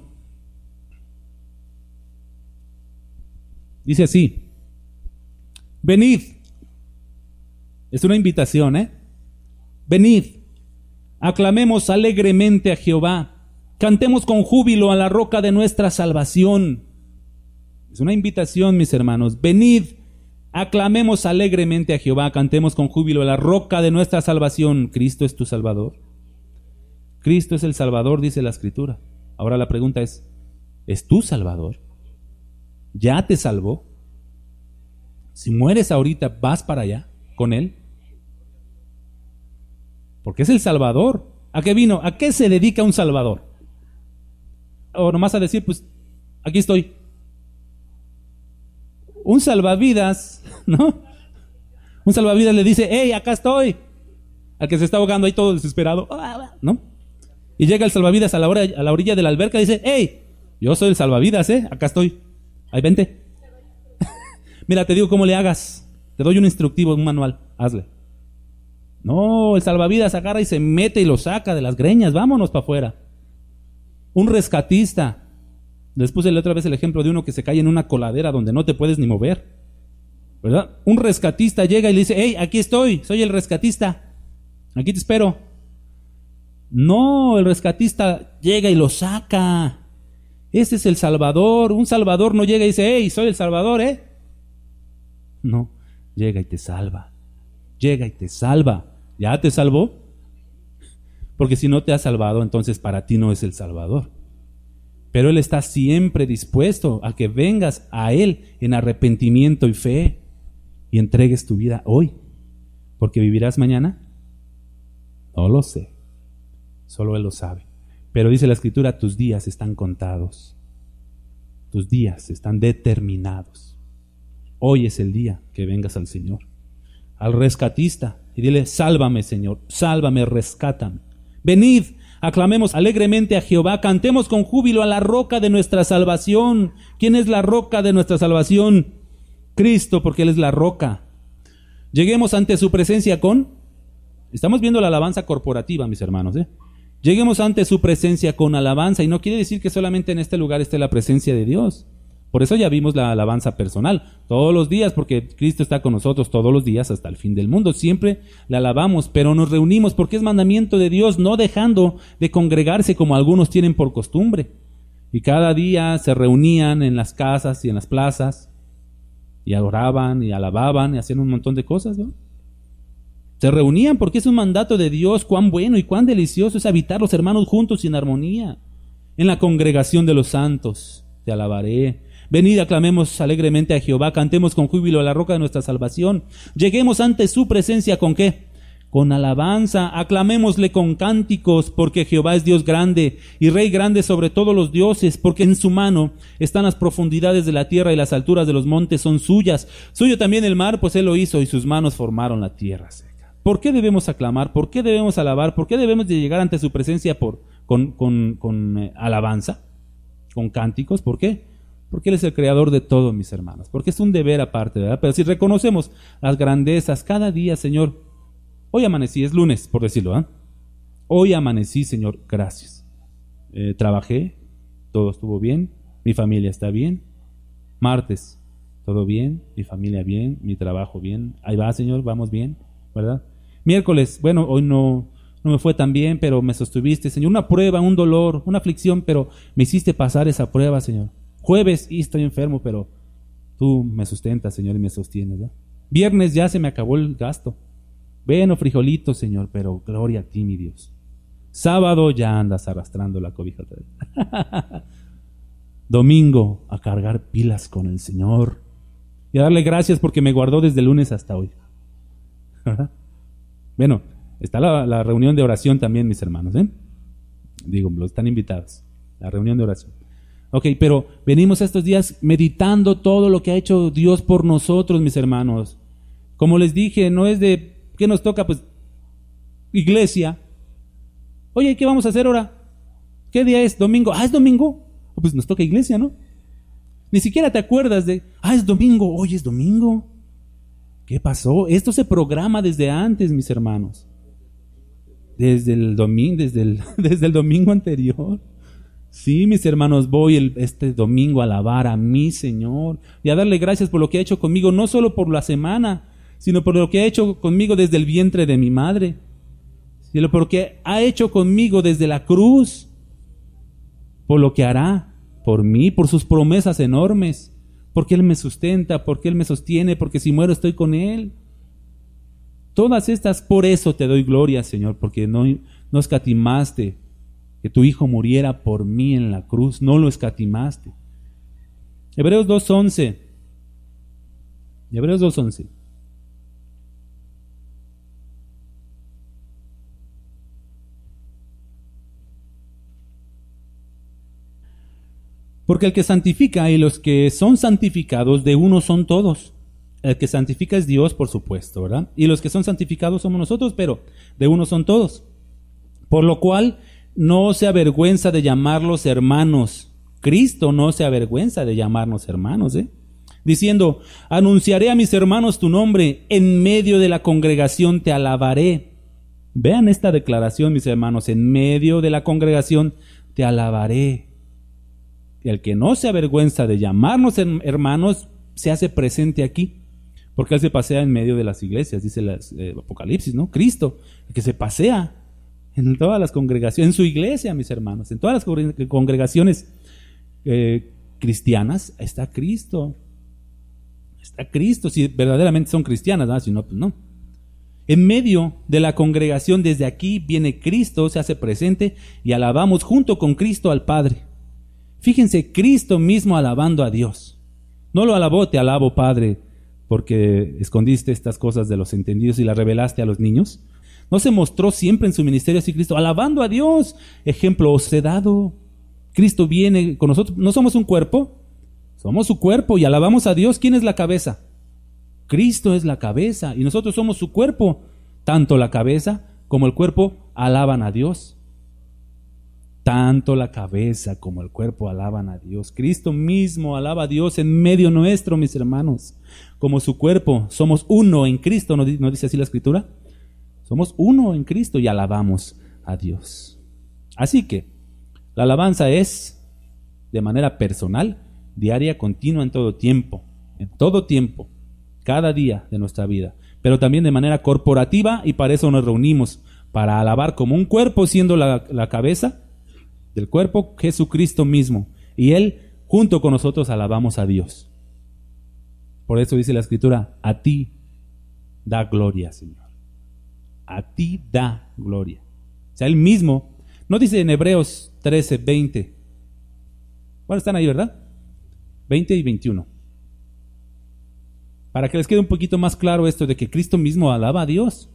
Dice así, venid. Es una invitación, venid. Aclamemos alegremente a Jehová, cantemos con júbilo a la roca de nuestra salvación. Es una invitación, mis hermanos. Venid, aclamemos alegremente a Jehová, cantemos con júbilo a la roca de nuestra salvación. Cristo es tu Salvador. Cristo es el Salvador, dice la Escritura. Ahora la pregunta ¿es tu Salvador? ¿Ya te salvó? Si mueres ahorita, ¿vas para allá con Él? Porque es el Salvador. ¿A qué vino? ¿A qué se dedica un Salvador? O nomás a decir, pues, aquí estoy. Un salvavidas, ¿no? Un salvavidas le dice, hey, acá estoy. Al que se está ahogando ahí todo desesperado, ¿no? Y llega el salvavidas a la orilla de la alberca y dice, hey, yo soy el salvavidas, acá estoy. Ahí vente. Mira, te digo cómo le hagas. Te doy un instructivo, un manual, hazle. No, el salvavidas agarra y se mete y lo saca de las greñas. Vámonos para afuera. Un rescatista. Les puse la otra vez el ejemplo de uno que se cae en una coladera donde no te puedes ni mover, ¿verdad? Un rescatista llega y le dice, hey, aquí estoy, soy el rescatista. Aquí te espero. No, el rescatista llega y lo saca. Ese es el Salvador. Un Salvador no llega y dice, hey, soy el Salvador, No, llega y te salva. Llega y te salva. ¿Ya te salvó? Porque si no te ha salvado, entonces para ti no es el Salvador. Pero Él está siempre dispuesto a que vengas a Él en arrepentimiento y fe y entregues tu vida hoy. ¿Porque vivirás mañana? No lo sé. Solo Él lo sabe. Pero dice la Escritura, tus días están contados. Tus días están determinados. Hoy es el día que vengas al Señor. Al rescatista y dile, sálvame, Señor, sálvame, rescátame. Venid, aclamemos alegremente a Jehová, cantemos con júbilo a la roca de nuestra salvación. ¿Quién es la roca de nuestra salvación? Cristo, porque Él es la roca. Lleguemos ante su presencia estamos viendo la alabanza corporativa, mis hermanos, Lleguemos ante su presencia con alabanza, y no quiere decir que solamente en este lugar esté la presencia de Dios. Por eso ya vimos la alabanza personal, todos los días, porque Cristo está con nosotros todos los días hasta el fin del mundo. Siempre le alabamos, pero nos reunimos porque es mandamiento de Dios, no dejando de congregarse como algunos tienen por costumbre. Y cada día se reunían en las casas y en las plazas, y adoraban y alababan y hacían un montón de cosas, ¿no? Se reunían porque es un mandato de Dios. Cuán bueno y cuán delicioso es habitar los hermanos juntos y en armonía. En la congregación de los santos te alabaré. Venid, aclamemos alegremente a Jehová, cantemos con júbilo a la roca de nuestra salvación. Lleguemos ante su presencia ¿con qué? Con alabanza, aclamémosle con cánticos, porque Jehová es Dios grande y Rey grande sobre todos los dioses, porque en su mano están las profundidades de la tierra y las alturas de los montes son suyas. Suyo también el mar, pues él lo hizo y sus manos formaron la tierra seca. ¿Por qué debemos aclamar? ¿Por qué debemos alabar? ¿Por qué debemos de llegar ante su presencia con alabanza? ¿Con cánticos? ¿Por qué? Porque Él es el creador de todo, mis hermanos. Porque es un deber aparte, ¿verdad? Pero si reconocemos las grandezas cada día, Señor, hoy amanecí, es lunes, por decirlo, ¿eh? Hoy amanecí, Señor, gracias. Trabajé, todo estuvo bien, mi familia está bien. Martes, todo bien, mi familia bien, mi trabajo bien. Ahí va, Señor, vamos bien, ¿verdad? Miércoles, bueno, hoy no me fue tan bien, pero me sostuviste, Señor. Una prueba, un dolor, una aflicción, pero me hiciste pasar esa prueba, Señor. Jueves, y estoy enfermo, pero tú me sustentas, Señor, y me sostienes, ¿verdad? Viernes ya se me acabó el gasto. Bueno, frijolitos, Señor, pero gloria a ti, mi Dios. Sábado ya andas arrastrando la cobija. Domingo, a cargar pilas con el Señor y a darle gracias porque me guardó desde el lunes hasta hoy. Bueno, está la reunión de oración también, mis hermanos, Digo, los están invitados, la reunión de oración. Ok, pero venimos estos días meditando todo lo que ha hecho Dios por nosotros, mis hermanos. Como les dije, no es de ¿qué nos toca? Pues iglesia. Oye, ¿qué vamos a hacer ahora? ¿Qué día es? ¿Domingo? ¿Es domingo? Pues nos toca iglesia, ¿no? Ni siquiera te acuerdas de, es domingo, hoy es domingo. ¿Qué pasó? Esto se programa desde antes, mis hermanos. Desde el domingo, desde el domingo anterior. Sí, mis hermanos, voy este domingo a alabar a mi Señor y a darle gracias por lo que ha hecho conmigo, no solo por la semana, sino por lo que ha hecho conmigo desde el vientre de mi madre, sino por lo que ha hecho conmigo desde la cruz, por lo que hará por mí, por sus promesas enormes, porque Él me sustenta, porque Él me sostiene, porque si muero estoy con Él. Todas estas, por eso te doy gloria, Señor, porque no escatimaste que tu Hijo muriera por mí en la cruz, no lo escatimaste. Hebreos 2:11. Hebreos 2:11. Porque el que santifica y los que son santificados de uno son todos. El que santifica es Dios, por supuesto, ¿verdad? Y los que son santificados somos nosotros, pero de uno son todos. Por lo cual no se avergüenza de llamarlos hermanos. Cristo no se avergüenza de llamarnos hermanos, diciendo, anunciaré a mis hermanos tu nombre, en medio de la congregación te alabaré. Vean esta declaración, mis hermanos, en medio de la congregación te alabaré. El que no se avergüenza de llamarnos hermanos se hace presente aquí, porque Él se pasea en medio de las iglesias, dice el Apocalipsis, ¿no? Cristo, el que se pasea en todas las congregaciones, en su iglesia, mis hermanos, en todas las congregaciones cristianas está Cristo. Está Cristo, si verdaderamente son cristianas, ¿no? Si no, pues no. En medio de la congregación, desde aquí viene Cristo, se hace presente y alabamos junto con Cristo al Padre. Fíjense, Cristo mismo alabando a Dios. No lo alabó, te alabo, Padre, porque escondiste estas cosas de los entendidos y las revelaste a los niños. No se mostró siempre en su ministerio así Cristo, alabando a Dios. Ejemplo os he dado. Cristo viene con nosotros. ¿No somos un cuerpo? Somos su cuerpo y alabamos a Dios. ¿Quién es la cabeza? Cristo es la cabeza y nosotros somos su cuerpo. Tanto la cabeza como el cuerpo alaban a Dios. tanto la cabeza como el cuerpo alaban a Dios. Cristo mismo alaba a Dios en medio nuestro, mis hermanos. Como su cuerpo, somos uno en Cristo, ¿no dice así la Escritura? Somos uno en Cristo y alabamos a Dios. Así que la alabanza es de manera personal, diaria, continua, en todo tiempo, cada día de nuestra vida, pero también de manera corporativa, y para eso nos reunimos, para alabar como un cuerpo, siendo la cabeza del cuerpo Jesucristo mismo, y Él junto con nosotros alabamos a Dios. Por eso dice la Escritura, a ti da gloria, Señor. A ti da gloria. O sea, Él mismo, no dice en Hebreos 13, 20. Bueno, están ahí, ¿verdad? 20 y 21. Para que les quede un poquito más claro esto de que Cristo mismo alaba a Dios.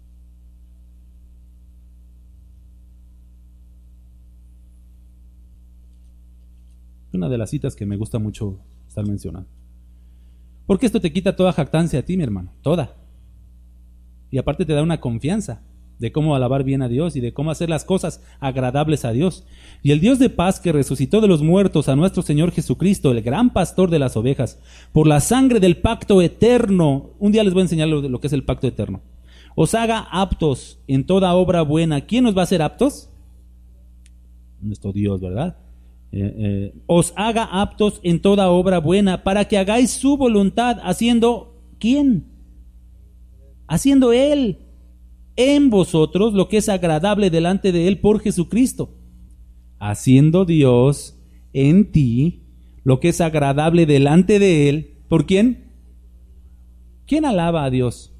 Una de las citas que me gusta mucho estar mencionando. Porque esto te quita toda jactancia a ti, mi hermano, toda. Y aparte te da una confianza de cómo alabar bien a Dios y de cómo hacer las cosas agradables a Dios. Y el Dios de paz, que resucitó de los muertos a nuestro Señor Jesucristo, el gran pastor de las ovejas, por la sangre del pacto eterno, un día les voy a enseñar lo que es el pacto eterno, os haga aptos en toda obra buena. ¿Quién nos va a hacer aptos? Nuestro Dios, ¿verdad? Os haga aptos en toda obra buena, para que hagáis su voluntad, haciendo, ¿quién? Haciendo Él en vosotros lo que es agradable delante de Él por Jesucristo. Haciendo Dios en ti lo que es agradable delante de Él. ¿Por quién? ¿Quién alaba a Dios?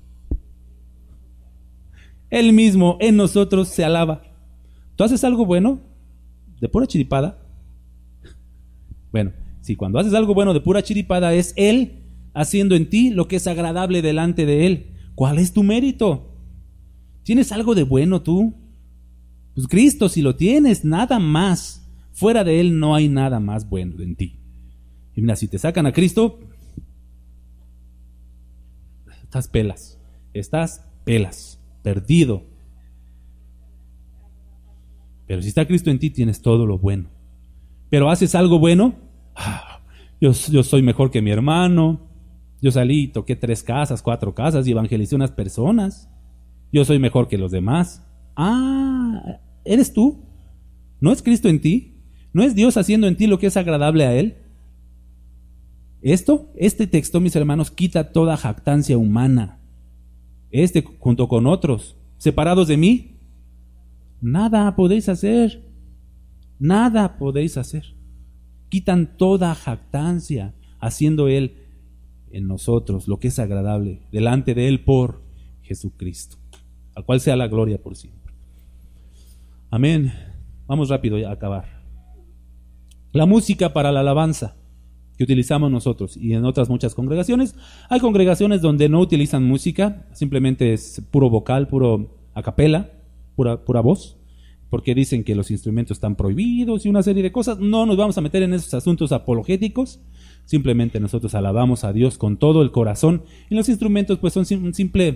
Él mismo en nosotros se alaba. ¿Tú haces algo bueno de pura chiripada? Bueno, si cuando haces algo bueno de pura chiripada es Él haciendo en ti lo que es agradable delante de Él. ¿Cuál es tu mérito? ¿Tienes algo de bueno tú? Pues Cristo, si lo tienes, nada más. Fuera de Él no hay nada más bueno en ti. Y mira, si te sacan a Cristo, estás pelas, perdido. Pero si está Cristo en ti, tienes todo lo bueno. Pero haces algo bueno, yo soy mejor que mi hermano, yo salí, toqué 3 casas, 4 casas y evangelicé unas personas, yo soy mejor que los demás. ¿Eres tú? ¿No es Cristo en ti? ¿No es Dios haciendo en ti lo que es agradable a Él? Este texto, mis hermanos, quita toda jactancia humana. Junto con otros, separados de mí, nada podéis hacer. Nada podéis hacer. Quitan toda jactancia, haciendo Él en nosotros lo que es agradable delante de Él por Jesucristo, al cual sea la gloria por siempre. Amén. Vamos rápido ya a acabar. La música para la alabanza que utilizamos nosotros y en otras muchas congregaciones. Hay congregaciones donde no utilizan música, simplemente es puro vocal, puro a capela, pura voz, porque dicen que los instrumentos están prohibidos y una serie de cosas. No nos vamos a meter en esos asuntos apologéticos, simplemente nosotros alabamos a Dios con todo el corazón, y los instrumentos pues son un simple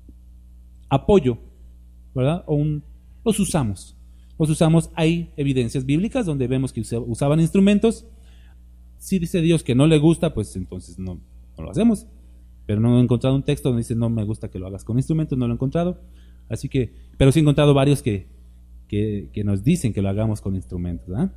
apoyo, ¿verdad? Los usamos, hay evidencias bíblicas donde vemos que usaban instrumentos. Si dice Dios que no le gusta, pues entonces no lo hacemos, pero no he encontrado un texto donde dice no me gusta que lo hagas con instrumentos, no lo he encontrado, así que, pero sí he encontrado varios que nos dicen que lo hagamos con instrumentos, ¿verdad?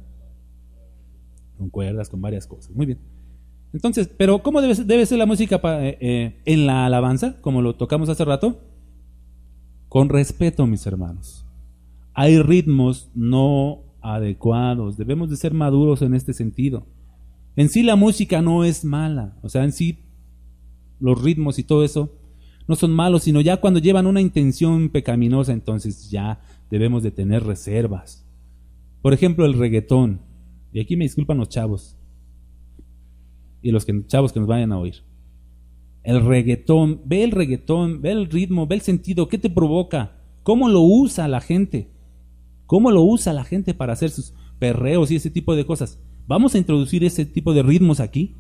Con cuerdas, con varias cosas. Muy bien. Entonces, pero ¿cómo debe ser la música en la alabanza? Como lo tocamos hace rato. Con respeto, mis hermanos. Hay ritmos no adecuados. Debemos de ser maduros en este sentido. En sí la música no es mala. O sea, en sí los ritmos y todo eso no son malos, sino ya cuando llevan una intención pecaminosa, entonces ya debemos de tener reservas. Por ejemplo, el reggaetón. Y aquí me disculpan los chavos y los chavos que nos vayan a oír. El reggaetón, ve el ritmo, ve el sentido, ¿qué te provoca? ¿Cómo lo usa la gente? ¿Cómo lo usa la gente para hacer sus perreos y ese tipo de cosas? ¿Vamos a introducir ese tipo de ritmos aquí?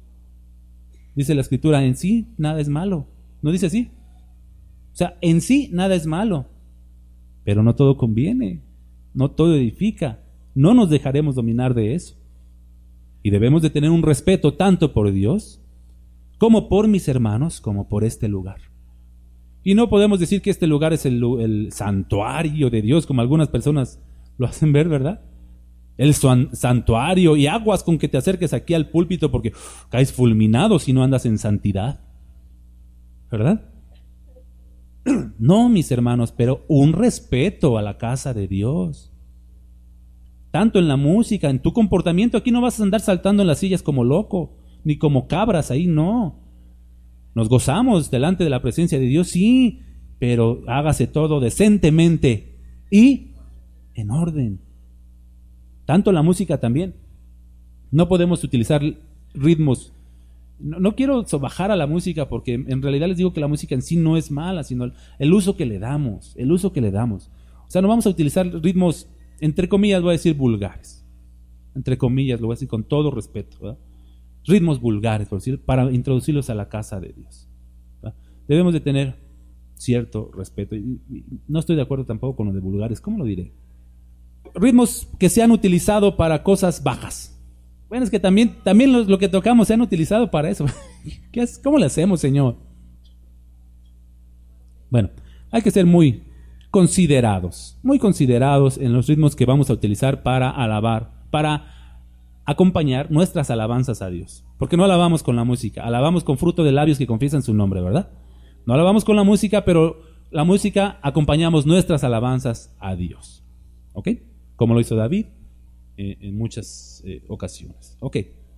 Dice la Escritura, en sí nada es malo. ¿No dice así? O sea, en sí nada es malo. Pero no todo conviene, no todo edifica. No nos dejaremos dominar de eso. Y debemos de tener un respeto tanto por Dios, como por mis hermanos, como por este lugar. Y no podemos decir que este lugar es el santuario de Dios, como algunas personas lo hacen ver, ¿verdad? El santuario y aguas con que te acerques aquí al púlpito porque caes fulminado si no andas en santidad, ¿verdad? No, mis hermanos, pero un respeto a la casa de Dios. Tanto en la música, en tu comportamiento, aquí no vas a andar saltando en las sillas como loco, ni como cabras, ahí no. Nos gozamos delante de la presencia de Dios, sí, pero hágase todo decentemente y en orden. Tanto la música también. No podemos utilizar ritmos. No quiero sobajar a la música porque en realidad les digo que la música en sí no es mala, sino el uso que le damos, O sea, no vamos a utilizar ritmos, entre comillas, voy a decir vulgares. Entre comillas, lo voy a decir con todo respeto, ¿verdad? Ritmos vulgares, por decir, para introducirlos a la casa de Dios, ¿verdad? Debemos de tener cierto respeto. Y no estoy de acuerdo tampoco con lo de vulgares, ¿cómo lo diré? Ritmos que se han utilizado para cosas bajas. Bueno, es que también lo que tocamos se han utilizado para eso. ¿Cómo le hacemos, Señor? Bueno, hay que ser muy considerados en los ritmos que vamos a utilizar para alabar, para acompañar nuestras alabanzas a Dios. Porque no alabamos con la música, alabamos con fruto de labios que confiesan su nombre, ¿verdad? No alabamos con la música, pero la música acompañamos nuestras alabanzas a Dios. ¿Ok? Como lo hizo David en muchas ocasiones. Ok.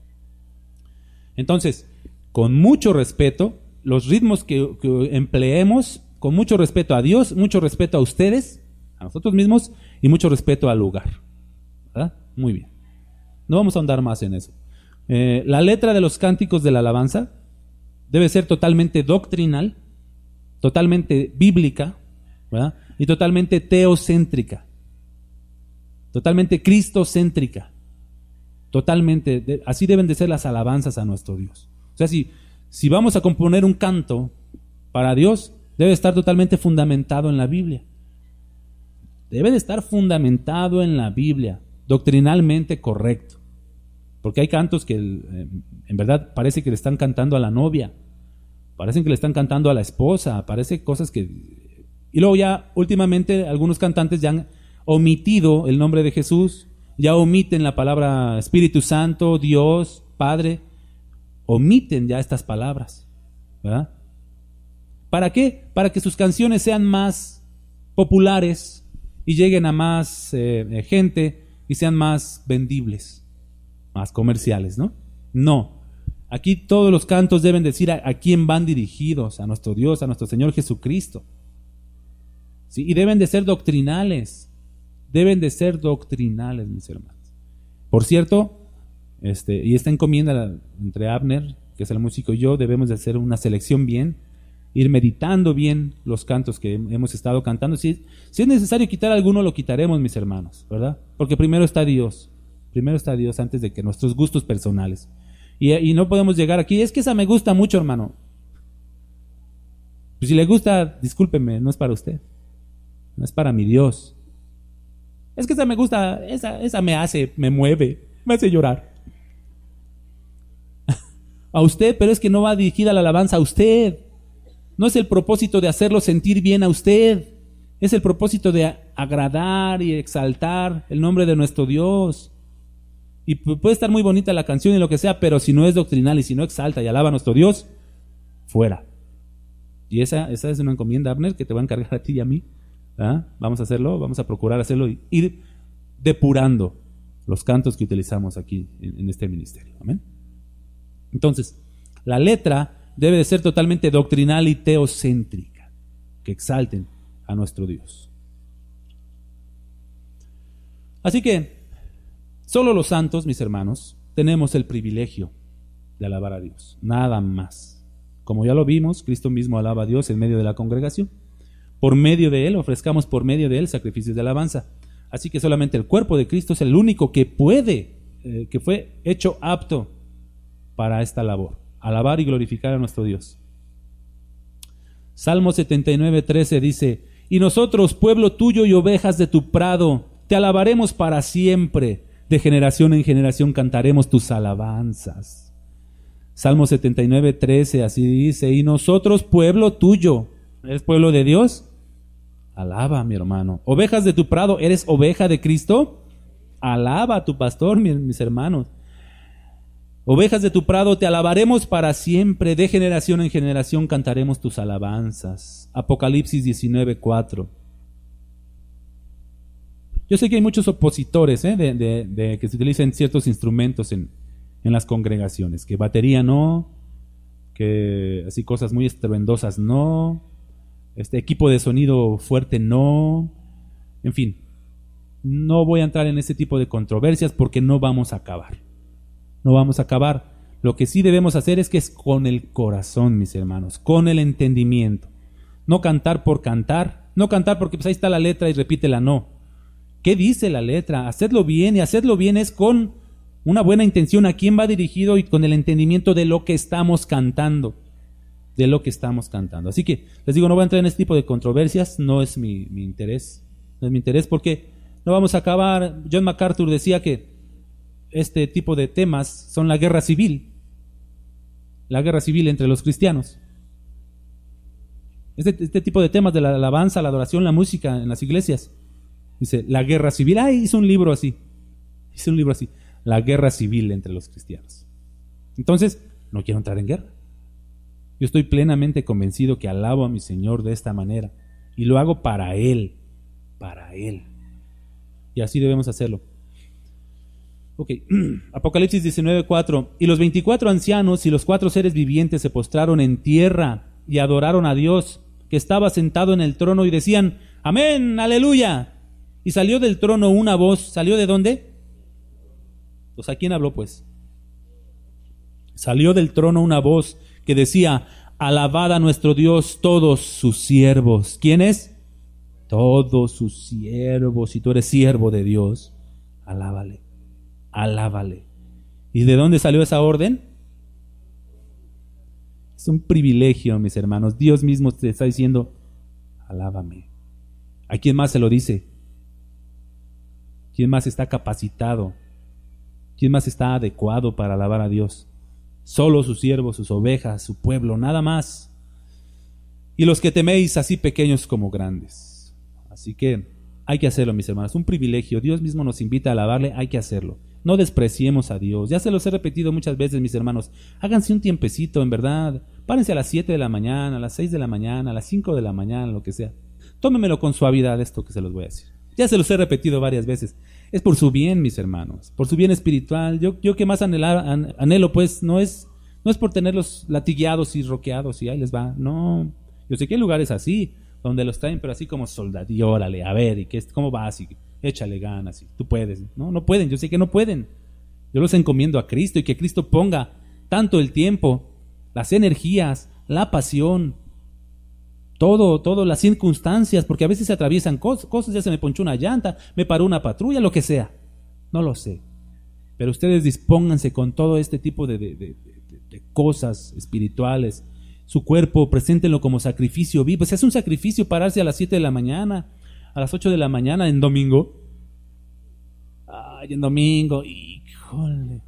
Entonces, con mucho respeto, los ritmos que empleemos, con mucho respeto a Dios, mucho respeto a ustedes, a nosotros mismos, y mucho respeto al lugar. ¿Verdad? Muy bien. No vamos a ahondar más en eso. La letra de los cánticos de la alabanza debe ser totalmente doctrinal, totalmente bíblica, ¿verdad? Y totalmente teocéntrica, totalmente cristocéntrica, totalmente, así deben de ser las alabanzas a nuestro Dios. O sea, si vamos a componer un canto para Dios, debe estar totalmente fundamentado en la Biblia. Debe de estar fundamentado en la Biblia, doctrinalmente correcto. Porque hay cantos que en verdad parece que le están cantando a la novia, parecen que le están cantando a la esposa, parece cosas que... Y luego ya últimamente algunos cantantes ya han omitido el nombre de Jesús, ya omiten la palabra Espíritu Santo, Dios, Padre, omiten ya estas palabras, ¿verdad? ¿Para qué? Para que sus canciones sean más populares y lleguen a más gente y sean más vendibles, más comerciales, ¿no? No. Aquí todos los cantos deben decir a quién van dirigidos, a nuestro Dios, a nuestro Señor Jesucristo. ¿Sí? Y deben de ser doctrinales. Deben de ser doctrinales, mis hermanos. Por cierto, y esta encomienda entre Abner, que es el músico, y yo, debemos de hacer una selección bien, ir meditando bien los cantos que hemos estado cantando. Si es necesario quitar alguno, lo quitaremos, mis hermanos, ¿verdad? Porque primero está Dios antes de que nuestros gustos personales. Y no podemos llegar aquí, es que esa me gusta mucho, hermano. Pues si le gusta, discúlpeme, no es para usted, no es para mi Dios. Es que esa me gusta, esa me mueve, me hace llorar. A usted, pero es que no va dirigida la alabanza a usted. No es el propósito de hacerlo sentir bien a usted. Es el propósito de agradar y exaltar el nombre de nuestro Dios. Y puede estar muy bonita la canción y lo que sea, pero si no es doctrinal y si no exalta y alaba a nuestro Dios, fuera. Y esa es una encomienda, Abner, que te va a encargar a ti y a mí. ¿Ah? Vamos a hacerlo, vamos a procurar hacerlo y ir depurando los cantos que utilizamos aquí en este ministerio. Amén. Entonces, la letra debe de ser totalmente doctrinal y teocéntrica, que exalten a nuestro Dios. Así que solo los santos, mis hermanos, tenemos el privilegio de alabar a Dios, nada más. Como ya lo vimos, Cristo mismo alaba a Dios en medio de la congregación. Por medio de Él, ofrezcamos por medio de Él sacrificios de alabanza. Así que solamente el cuerpo de Cristo es el único que puede, que fue hecho apto para esta labor, alabar y glorificar a nuestro Dios. Salmo 79:13 dice: y nosotros, pueblo tuyo y ovejas de tu prado, Te alabaremos para siempre. De generación en generación cantaremos tus alabanzas. Salmo 79, 13, así dice: y nosotros, pueblo tuyo. ¿Eres pueblo de Dios? Alaba, mi hermano. Ovejas de tu prado, ¿eres oveja de Cristo? Alaba a tu pastor, mis hermanos. Ovejas de tu prado, te alabaremos para siempre. De generación en generación cantaremos tus alabanzas. Apocalipsis 19, 4. Yo sé que hay muchos opositores de que se utilicen ciertos instrumentos en las congregaciones, que batería no, que así cosas muy estruendosas no, equipo de sonido fuerte no, en fin. No voy a entrar en ese tipo de controversias porque no vamos a acabar. No vamos a acabar. Lo que sí debemos hacer es que es con el corazón, mis hermanos, con el entendimiento. No cantar por cantar, no cantar porque pues ahí está la letra y repítela, no. ¿Qué dice la letra? Hacedlo bien, y hacedlo bien es con una buena intención. ¿A quién va dirigido? Y con el entendimiento de lo que estamos cantando. De lo que estamos cantando. Así que les digo, no voy a entrar en este tipo de controversias, no es mi interés. No es mi interés porque no vamos a acabar. John MacArthur decía que este tipo de temas son la guerra civil. La guerra civil entre los cristianos. Este tipo de temas de la alabanza, la adoración, la música en las iglesias. Dice, la guerra civil. Hizo un libro así. La guerra civil entre los cristianos. Entonces, no quiero entrar en guerra. Yo estoy plenamente convencido que alabo a mi Señor de esta manera. Y lo hago para Él. Para Él. Y así debemos hacerlo. Ok. Apocalipsis 19, 4. Y los 24 ancianos y los 4 seres vivientes se postraron en tierra y adoraron a Dios, que estaba sentado en el trono, y decían, amén, aleluya. Y salió del trono una voz. ¿Salió de dónde? Pues ¿a quién habló pues? Salió del trono una voz que decía, alabad a nuestro Dios todos sus siervos. ¿Quién es? Todos sus siervos. Si tú eres siervo de Dios, alábale, alábale. ¿Y de dónde salió esa orden? Es un privilegio, mis hermanos. Dios mismo te está diciendo, alábame. ¿A quién más se lo dice? ¿Quién más está capacitado? ¿Quién más está adecuado para alabar a Dios? Solo sus siervos, sus ovejas, su pueblo, nada más. Y los que teméis, así pequeños como grandes. Así que hay que hacerlo, mis hermanos. Un privilegio. Dios mismo nos invita a alabarle, hay que hacerlo. No despreciemos a Dios. Ya se los he repetido muchas veces, mis hermanos. Háganse un tiempecito, en verdad. Párense a las 7 de la mañana, a las 6 de la mañana, a las 5 de la mañana, lo que sea. Tómenmelo con suavidad esto que se los voy a decir. Ya se los he repetido varias veces. Es por su bien, mis hermanos, por su bien espiritual. Yo que más anhelo, pues, no es por tenerlos latigueados y roqueados y ahí les va. No, yo sé que hay lugares así, donde los traen, pero así como soldadillo, órale, a ver, y cómo vas, y échale ganas, y tú puedes. No pueden, yo sé que no pueden. Yo los encomiendo a Cristo, y que Cristo ponga tanto el tiempo, las energías, la pasión, todo, las circunstancias, porque a veces se atraviesan cosas, ya se me ponchó una llanta, me paró una patrulla, lo que sea, no lo sé, pero ustedes dispónganse con todo este tipo de cosas espirituales, su cuerpo, preséntenlo como sacrificio vivo. Se hace un sacrificio pararse a las 7 de la mañana, a las 8 de la mañana en domingo, en domingo, híjole,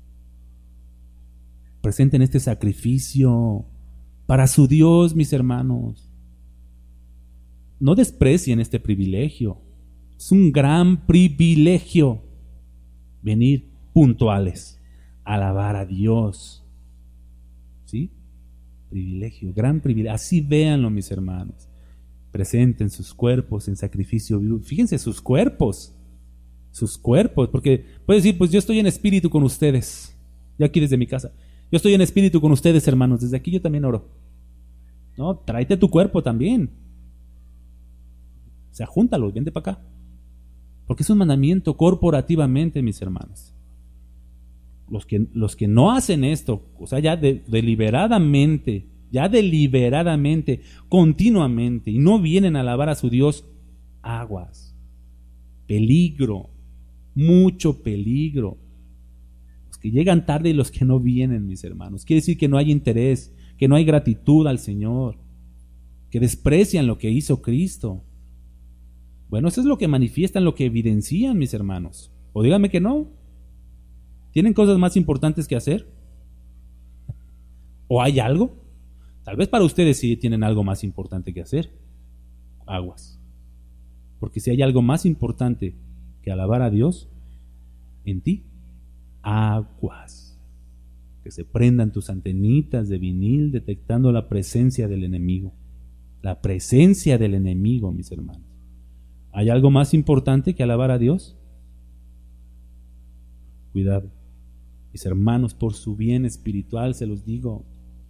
presenten este sacrificio para su Dios, mis hermanos. No desprecien este privilegio. Es un gran privilegio venir puntuales a alabar a Dios. ¿Sí? Privilegio, gran privilegio. Así véanlo, mis hermanos. Presenten sus cuerpos en sacrificio vivo. Fíjense, sus cuerpos, porque puede decir, pues yo estoy en espíritu con ustedes. Yo aquí desde mi casa. Yo estoy en espíritu con ustedes, hermanos. Desde aquí yo también oro. No, tráete tu cuerpo también. O sea, júntalo, vente para acá. Porque es un mandamiento corporativamente, mis hermanos. Los que no hacen esto, o sea, ya deliberadamente, continuamente, y no vienen a alabar a su Dios, aguas. Peligro, mucho peligro. Los que llegan tarde y los que no vienen, mis hermanos. Quiere decir que no hay interés, que no hay gratitud al Señor, que desprecian lo que hizo Cristo. Bueno, eso es lo que manifiestan, lo que evidencian, mis hermanos. O díganme que no. ¿Tienen cosas más importantes que hacer? ¿O hay algo? Tal vez para ustedes sí tienen algo más importante que hacer. Aguas. Porque si hay algo más importante que alabar a Dios en ti, aguas. Que se prendan tus antenitas de vinil detectando la presencia del enemigo. La presencia del enemigo, mis hermanos. ¿Hay algo más importante que alabar a Dios? Cuidado. Mis hermanos, por su bien espiritual se los digo.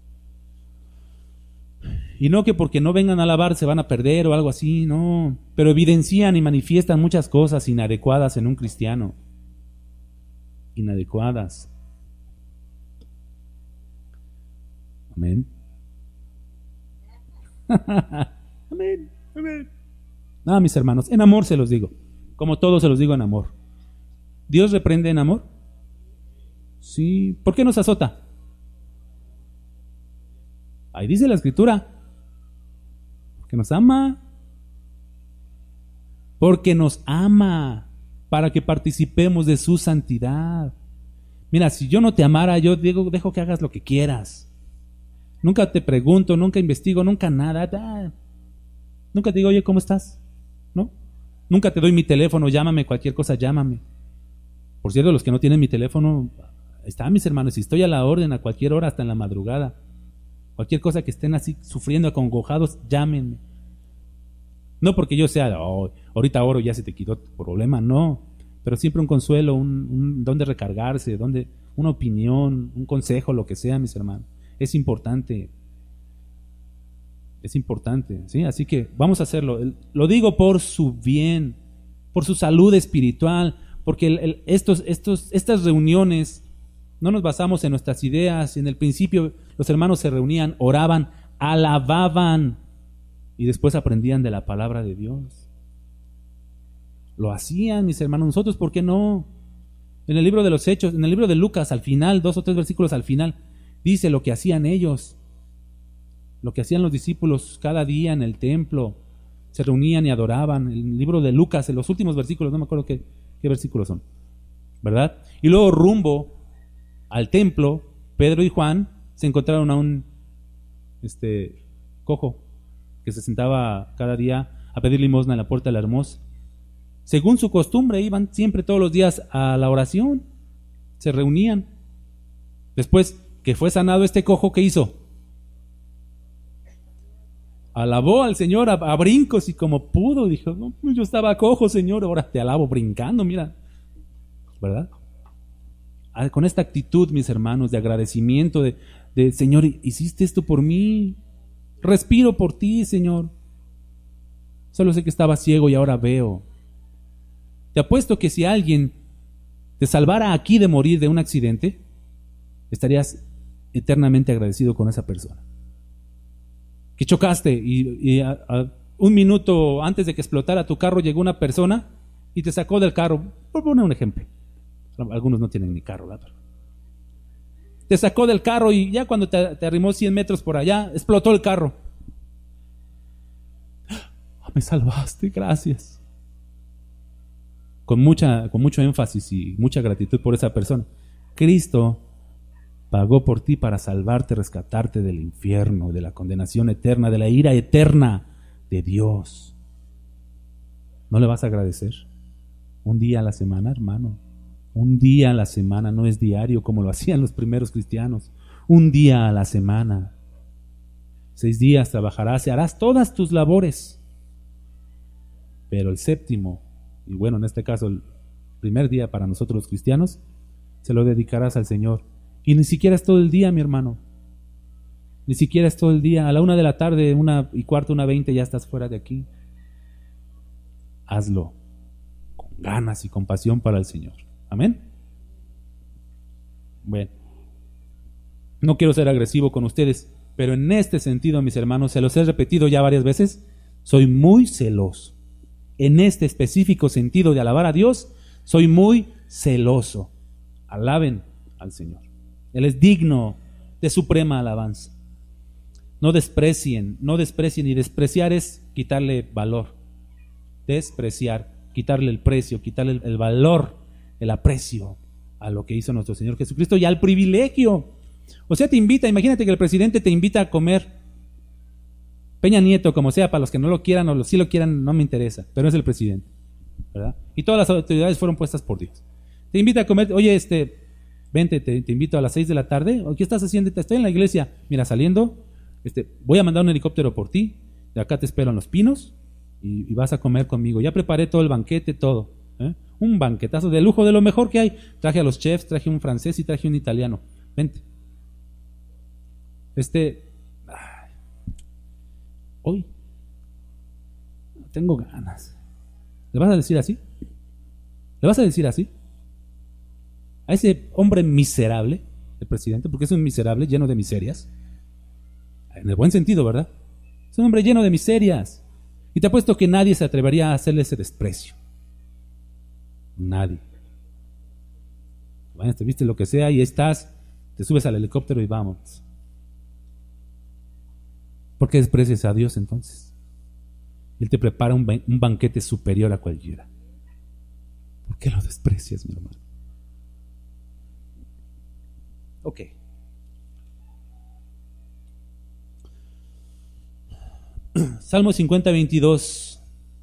Y no que porque no vengan a alabar se van a perder o algo así, no. Pero evidencian y manifiestan muchas cosas inadecuadas en un cristiano. Inadecuadas. Amén. Amén. Amén. No, mis hermanos, en amor se los digo. Como todo se los digo en amor. ¿Dios reprende en amor? Sí. ¿Por qué nos azota? Ahí dice la Escritura. Porque nos ama. Porque nos ama. Para que participemos de su santidad. Mira, si yo no te amara, yo dejo que hagas lo que quieras. Nunca te pregunto, nunca investigo, nunca nada. Nunca te digo, oye, ¿cómo estás? ¿No? Nunca te doy mi teléfono, llámame, cualquier cosa, llámame. Por cierto, los que no tienen mi teléfono, están mis hermanos, y estoy a la orden a cualquier hora, hasta en la madrugada. Cualquier cosa que estén así sufriendo, acongojados, llámenme. No porque yo sea, ahorita oro, ya se te quitó tu problema, no. Pero siempre un consuelo, un donde recargarse, una opinión, un consejo, lo que sea, mis hermanos. Es importante. Es importante, ¿sí? Así que vamos a hacerlo. Lo digo por su bien, por su salud espiritual, porque estas reuniones no nos basamos en nuestras ideas. En el principio los hermanos se reunían, oraban, alababan y después aprendían de la palabra de Dios. Lo hacían, mis hermanos. Nosotros, ¿por qué no? En el libro de los Hechos, en el libro de Lucas, al final, 2 o 3 versículos al final, dice lo que hacían ellos. Lo que hacían los discípulos cada día en el templo, se reunían y adoraban. El libro de Lucas, en los últimos versículos, no me acuerdo qué versículos son, ¿verdad? Y luego rumbo al templo, Pedro y Juan se encontraron a un cojo que se sentaba cada día a pedir limosna en la puerta de la hermosa. Según su costumbre, iban siempre todos los días a la oración, se reunían. Después que fue sanado este cojo, ¿qué hizo? Alabó al Señor a brincos y como pudo. Dijo, no, yo estaba cojo, Señor, ahora te alabo brincando, mira. ¿Verdad? Con esta actitud, mis hermanos, de agradecimiento, de Señor, hiciste esto por mí. Respiro por ti, Señor. Solo sé que estaba ciego y ahora veo. Te apuesto que si alguien te salvara aquí de morir de un accidente, estarías eternamente agradecido con esa persona. Que chocaste y a un minuto antes de que explotara tu carro llegó una persona y te sacó del carro. Por poner un ejemplo. Algunos no tienen ni carro, ¿verdad? Te sacó del carro y ya cuando te arrimó 100 metros por allá, explotó el carro. Me salvaste, gracias. Con mucho énfasis y mucha gratitud por esa persona. Cristo pagó por ti para salvarte, rescatarte del infierno, de la condenación eterna, de la ira eterna de Dios. ¿No le vas a agradecer? Un día a la semana, hermano. Un día a la semana, no es diario como lo hacían los primeros cristianos. Un día a la semana. 6 días trabajarás y harás todas tus labores. Pero el séptimo, y bueno, en este caso el primer día para nosotros los cristianos, se lo dedicarás al Señor. Y ni siquiera es todo el día, mi hermano. Ni siquiera es todo el día. A la 1 de la tarde, 1:15, 1:20, ya estás fuera de aquí. Hazlo con ganas y con pasión para el Señor. Amén. Bueno, no quiero ser agresivo con ustedes, pero en este sentido, mis hermanos, se los he repetido ya varias veces, soy muy celoso. En este específico sentido de alabar a Dios, soy muy celoso. Alaben al Señor. Él es digno de suprema alabanza. No desprecien, y despreciar es quitarle valor. despreciar, quitarle el precio, quitarle el valor, el aprecio a lo que hizo nuestro Señor Jesucristo y al privilegio. O sea, te invita, imagínate que el presidente te invita a comer. Peña Nieto, como sea, para los que no lo quieran o sí lo quieran, no me interesa, pero es el presidente, ¿verdad? Y todas las autoridades fueron puestas por Dios. Te invita a comer, oye, vente, te invito a las 6 de la tarde. ¿Qué estás haciendo? Estoy en la iglesia. Mira, saliendo, voy a mandar un helicóptero por ti. De acá te espero en Los Pinos y vas a comer conmigo. Ya preparé todo el banquete, todo. Un banquetazo de lujo, de lo mejor que hay. Traje a los chefs, traje un francés y traje un italiano. Vente. Hoy no tengo ganas. ¿Le vas a decir así? ¿Le vas a decir así? A ese hombre miserable, el presidente, porque es un miserable lleno de miserias, en el buen sentido, ¿verdad? Es un hombre lleno de miserias. Y te apuesto que nadie se atrevería a hacerle ese desprecio. Nadie. Bueno, te viste lo que sea y estás, te subes al helicóptero y vamos. ¿Por qué desprecias a Dios entonces? Él te prepara un banquete superior a cualquiera. ¿Por qué lo desprecias, mi hermano? Ok. Salmo 50:22.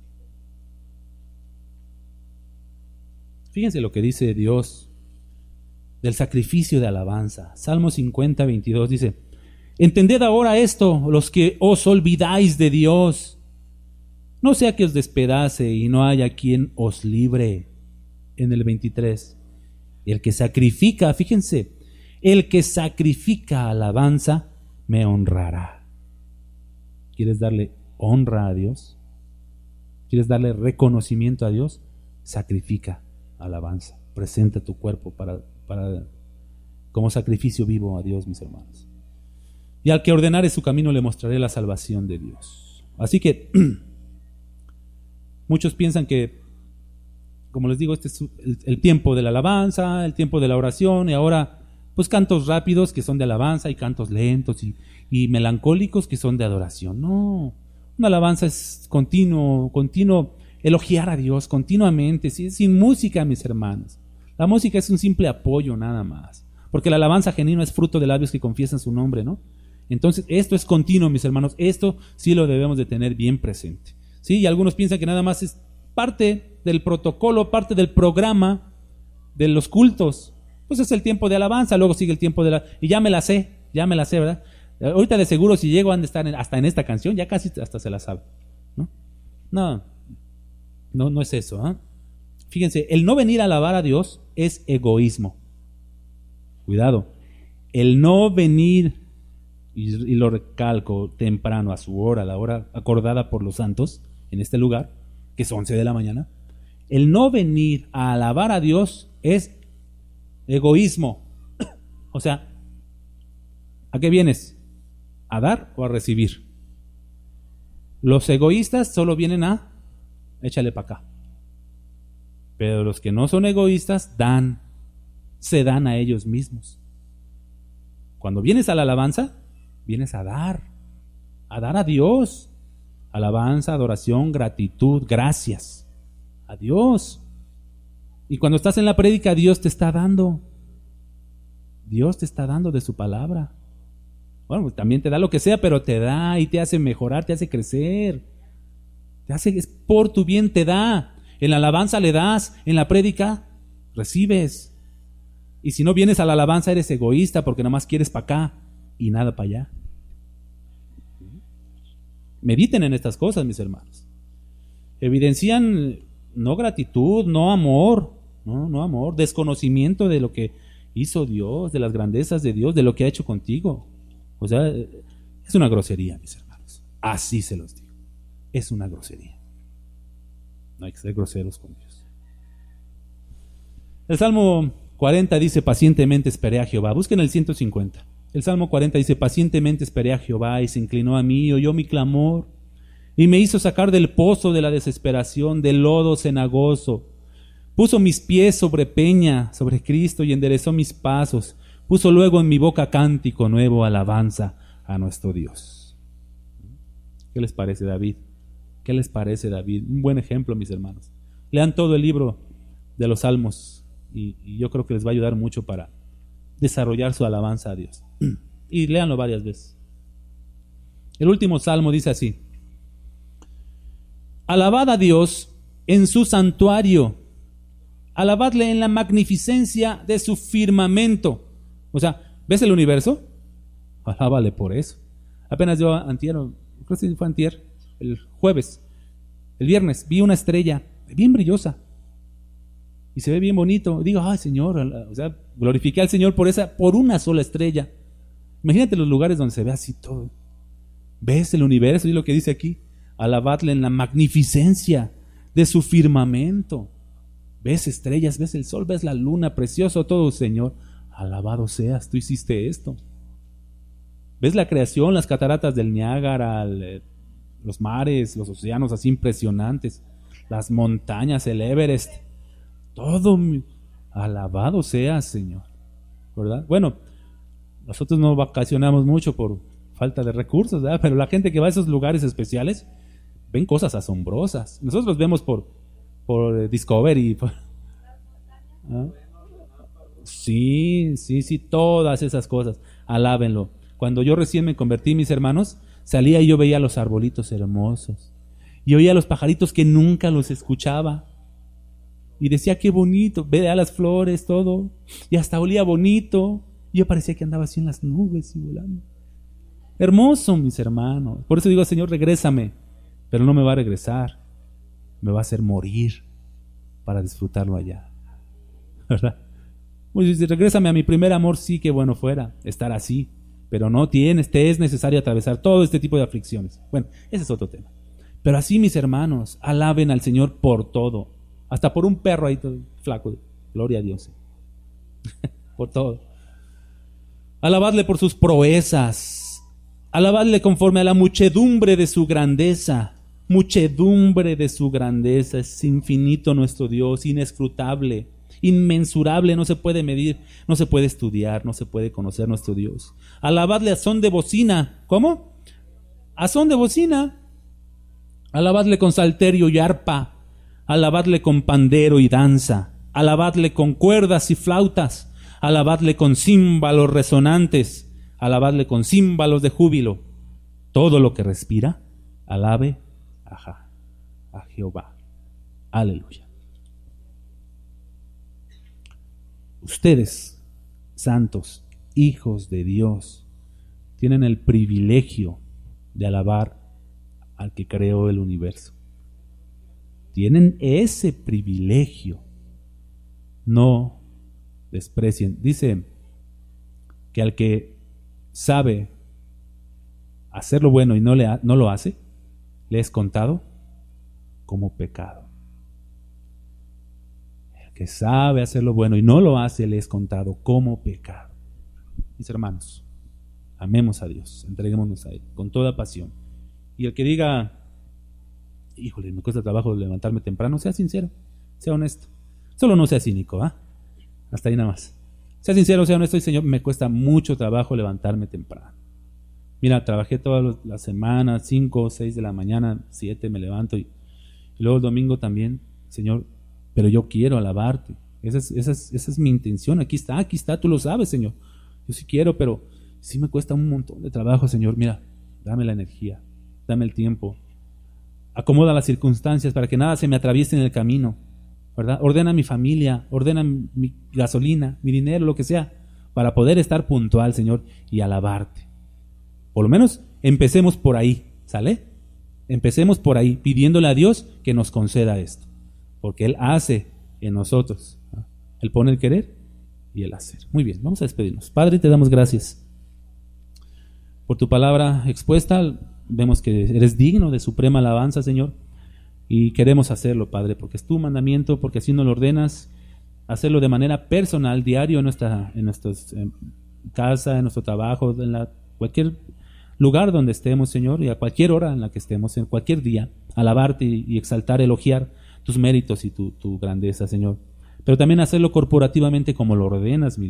Fíjense lo que dice Dios del sacrificio de alabanza. Salmo 50:22 dice: entended ahora esto, los que os olvidáis de Dios, no sea que os despedace y no haya quien os libre. En el 23, el que sacrifica, fíjense, el que sacrifica alabanza me honrará. ¿Quieres darle honra a Dios? ¿Quieres darle reconocimiento a Dios? Sacrifica alabanza. Presenta tu cuerpo como sacrificio vivo a Dios, mis hermanos. Y al que ordenare su camino le mostraré la salvación de Dios. Así que muchos piensan que, como les digo, este es el tiempo de la alabanza, el tiempo de la oración, y ahora pues cantos rápidos que son de alabanza y cantos lentos y melancólicos que son de adoración. No, una alabanza es continuo, elogiar a Dios continuamente, sin música, mis hermanos. La música es un simple apoyo nada más, porque la alabanza genuina es fruto de labios que confiesan su nombre, ¿no? Entonces esto es continuo, mis hermanos, esto sí lo debemos de tener bien presente, ¿sí? Y algunos piensan que nada más es parte del protocolo, parte del programa de los cultos. Pues es el tiempo de alabanza, luego sigue el tiempo de y ya me la sé, ¿verdad? Ahorita de seguro si llego han de estar hasta en esta canción, ya casi hasta se la sabe, ¿no? No es eso, ¿eh? Fíjense, el no venir a alabar a Dios es egoísmo. Cuidado, el no venir, y lo recalco, temprano, a su hora, la hora acordada por los santos, en este lugar, que es 11 de la mañana, el no venir a alabar a Dios es egoísmo. O sea, ¿a qué vienes? ¿A dar o a recibir? Los egoístas solo vienen a échale para acá. Pero los que no son egoístas se dan a ellos mismos. Cuando vienes a la alabanza, vienes a dar a Dios. Alabanza, adoración, gratitud, gracias a Dios. Y cuando estás en la prédica, Dios te está dando de su palabra. Bueno, pues también te da lo que sea, pero te da y te hace mejorar, te hace crecer. Es por tu bien, te da. En la alabanza le das, en la prédica recibes. Y si no vienes a la alabanza eres egoísta porque nada más quieres para acá y nada para allá. Mediten en estas cosas, mis hermanos. Evidencian no gratitud, no amor, no amor, desconocimiento de lo que hizo Dios, de las grandezas de Dios, de lo que ha hecho contigo. O sea, es una grosería, mis hermanos. Así se los digo. Es una grosería. No hay que ser groseros con Dios. El Salmo 40 dice: pacientemente esperé a Jehová. Busquen el 150. El Salmo 40 dice: pacientemente esperé a Jehová y se inclinó a mí, oyó mi clamor y me hizo sacar del pozo de la desesperación, del lodo cenagoso. Puso mis pies sobre peña, sobre Cristo, y enderezó mis pasos. Puso luego en mi boca cántico nuevo, alabanza a nuestro Dios. ¿Qué les parece, David? ¿Qué les parece, David? Un buen ejemplo, mis hermanos. Lean todo el libro de los Salmos y yo creo que les va a ayudar mucho para desarrollar su alabanza a Dios. Y léanlo varias veces. El último salmo dice así: alabad a Dios en su santuario, alabadle en la magnificencia de su firmamento. O sea, ¿ves el universo? Alábale por eso. Apenas yo antier, creo que fue antier, el jueves, el viernes, vi una estrella bien brillosa y se ve bien bonito. Digo, ay Señor, o sea, glorifiqué al Señor por una sola estrella. Imagínate los lugares donde se ve así todo. ¿Ves el universo? Y lo que dice aquí: alabadle en la magnificencia de su firmamento. ¿Ves estrellas? ¿Ves el sol? ¿Ves la luna? Precioso todo, Señor. Alabado seas, tú hiciste esto. ¿Ves la creación? Las cataratas del Niágara, los mares, los océanos así impresionantes, las montañas, el Everest. Todo, alabado seas, Señor. ¿Verdad? Bueno, nosotros no vacacionamos mucho por falta de recursos, ¿verdad? Pero la gente que va a esos lugares especiales ven cosas asombrosas. Nosotros los vemos por Discovery. ¿Ah? Sí, todas esas cosas. Alábenlo. Cuando yo recién me convertí, mis hermanos, salía y yo veía los arbolitos hermosos y oía los pajaritos que nunca los escuchaba y decía: qué bonito, veía las flores, todo, y hasta olía bonito. Y yo parecía que andaba así en las nubes y volando. Hermoso, mis hermanos. Por eso digo: Señor, regrésame. Pero no me va a regresar, me va a hacer morir para disfrutarlo allá, ¿verdad? Pues si regrésame a mi primer amor, sí, que bueno fuera estar así, pero no tienes, te es necesario atravesar todo este tipo de aflicciones. Bueno, ese es otro tema. Pero así, mis hermanos, alaben al Señor por todo, hasta por un perro ahí todo flaco. Gloria a Dios. Por todo. Alabadle por sus proezas. Alabadle conforme a la muchedumbre de su grandeza. Muchedumbre de su grandeza. Es infinito nuestro Dios, inescrutable, inmensurable, no se puede medir, no se puede estudiar, no se puede conocer nuestro Dios. Alabadle a son de bocina. ¿Cómo? A son de bocina. Alabadle con salterio y arpa. Alabadle con pandero y danza. Alabadle con cuerdas y flautas. Alabadle con címbalos resonantes. Alabadle con címbalos de júbilo. Todo lo que respira, alabe a Jehová. Aleluya. Ustedes, santos, hijos de Dios, tienen el privilegio de alabar al que creó el universo. Tienen ese privilegio. No desprecien. Dice que al que sabe hacer lo bueno y no lo hace, le es contado como pecado. El que sabe hacer lo bueno y no lo hace, le es contado como pecado. Mis hermanos, amemos a Dios, entreguémonos a Él con toda pasión. Y el que diga: híjole, me cuesta trabajo levantarme temprano, sea sincero, sea honesto. Solo no sea cínico, ¿ah? Hasta ahí nada más. Sea sincero, sea honesto: y Señor, me cuesta mucho trabajo levantarme temprano. Mira, trabajé todas las semanas, 5 o 6 de la mañana, 7 me levanto y luego el domingo también. Señor, pero yo quiero alabarte. Esa es mi intención. Aquí está, tú lo sabes, Señor. Yo sí quiero, pero sí me cuesta un montón de trabajo, Señor. Mira, dame la energía, dame el tiempo. Acomoda las circunstancias para que nada se me atraviese en el camino, ¿verdad? Ordena mi familia, ordena mi gasolina, mi dinero, lo que sea, para poder estar puntual, Señor, y alabarte. Por lo menos empecemos por ahí, ¿sale? Empecemos por ahí, pidiéndole a Dios que nos conceda esto, porque Él hace en nosotros, ¿no? Él pone el querer y el hacer. Muy bien, vamos a despedirnos. Padre, te damos gracias por tu palabra expuesta. Vemos que eres digno de suprema alabanza, Señor, y queremos hacerlo, Padre, porque es tu mandamiento, porque así nos lo ordenas, hacerlo de manera personal, diario, en nuestra casa, en nuestro trabajo, en cualquier lugar donde estemos, Señor, y a cualquier hora en la que estemos, en cualquier día, alabarte y exaltar, elogiar tus méritos y tu grandeza, Señor. Pero también hacerlo corporativamente como lo ordenas, mi Dios,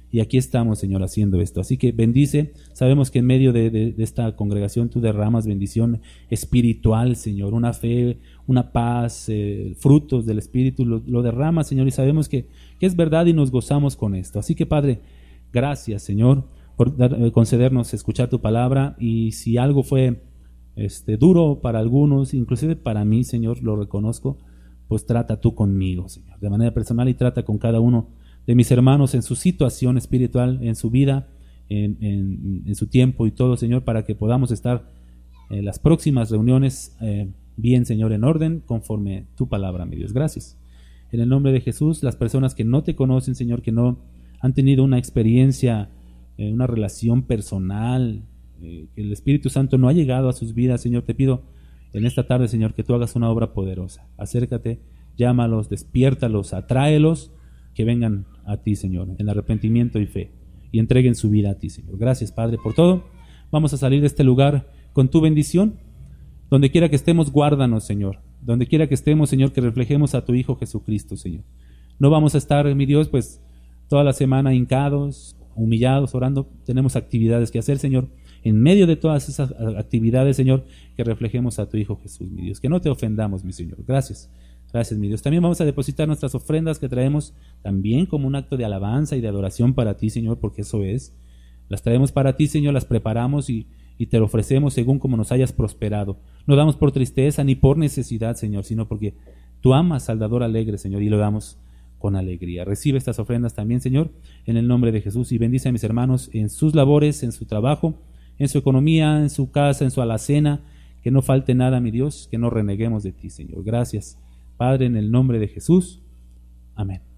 Y aquí estamos, Señor, haciendo esto. Así que bendice. Sabemos que en medio de esta congregación tú derramas bendición espiritual, Señor, una fe, una paz, frutos del Espíritu, lo derramas, Señor, y sabemos que es verdad y nos gozamos con esto. Así que, Padre, gracias, Señor, por concedernos escuchar tu palabra, y si algo fue duro para algunos, inclusive para mí, Señor, lo reconozco, pues trata tú conmigo, Señor, de manera personal, y trata con cada uno de mis hermanos en su situación espiritual, en su vida, en su tiempo y todo, Señor, para que podamos estar en las próximas reuniones bien, Señor, en orden, conforme tu palabra, mi Dios. Gracias. En el nombre de Jesús, las personas que no te conocen, Señor, que no han tenido una experiencia, una relación personal, que el Espíritu Santo no ha llegado a sus vidas, Señor, te pido en esta tarde, Señor, que tú hagas una obra poderosa. Acércate, llámalos, despiértalos, atráelos, que vengan a ti, Señor, en arrepentimiento y fe, y entreguen su vida a ti, Señor. Gracias, Padre, por todo. Vamos a salir de este lugar con tu bendición. Donde quiera que estemos, guárdanos, Señor. Donde quiera que estemos, Señor, que reflejemos a tu Hijo Jesucristo, Señor. No vamos a estar, mi Dios, pues toda la semana hincados, humillados, orando. Tenemos actividades que hacer, Señor. En medio de todas esas actividades, Señor, que reflejemos a tu Hijo Jesús, mi Dios. Que no te ofendamos, mi Señor. Gracias. Gracias, mi Dios. También vamos a depositar nuestras ofrendas que traemos también como un acto de alabanza y de adoración para ti, Señor, porque eso es. Las traemos para ti, Señor, las preparamos y te lo ofrecemos según como nos hayas prosperado. No damos por tristeza ni por necesidad, Señor, sino porque tú amas al dador alegre, Señor, y lo damos con alegría. Recibe estas ofrendas también, Señor, en el nombre de Jesús, y bendice a mis hermanos en sus labores, en su trabajo, en su economía, en su casa, en su alacena. Que no falte nada, mi Dios, que no reneguemos de ti, Señor. Gracias, Padre, en el nombre de Jesús. Amén.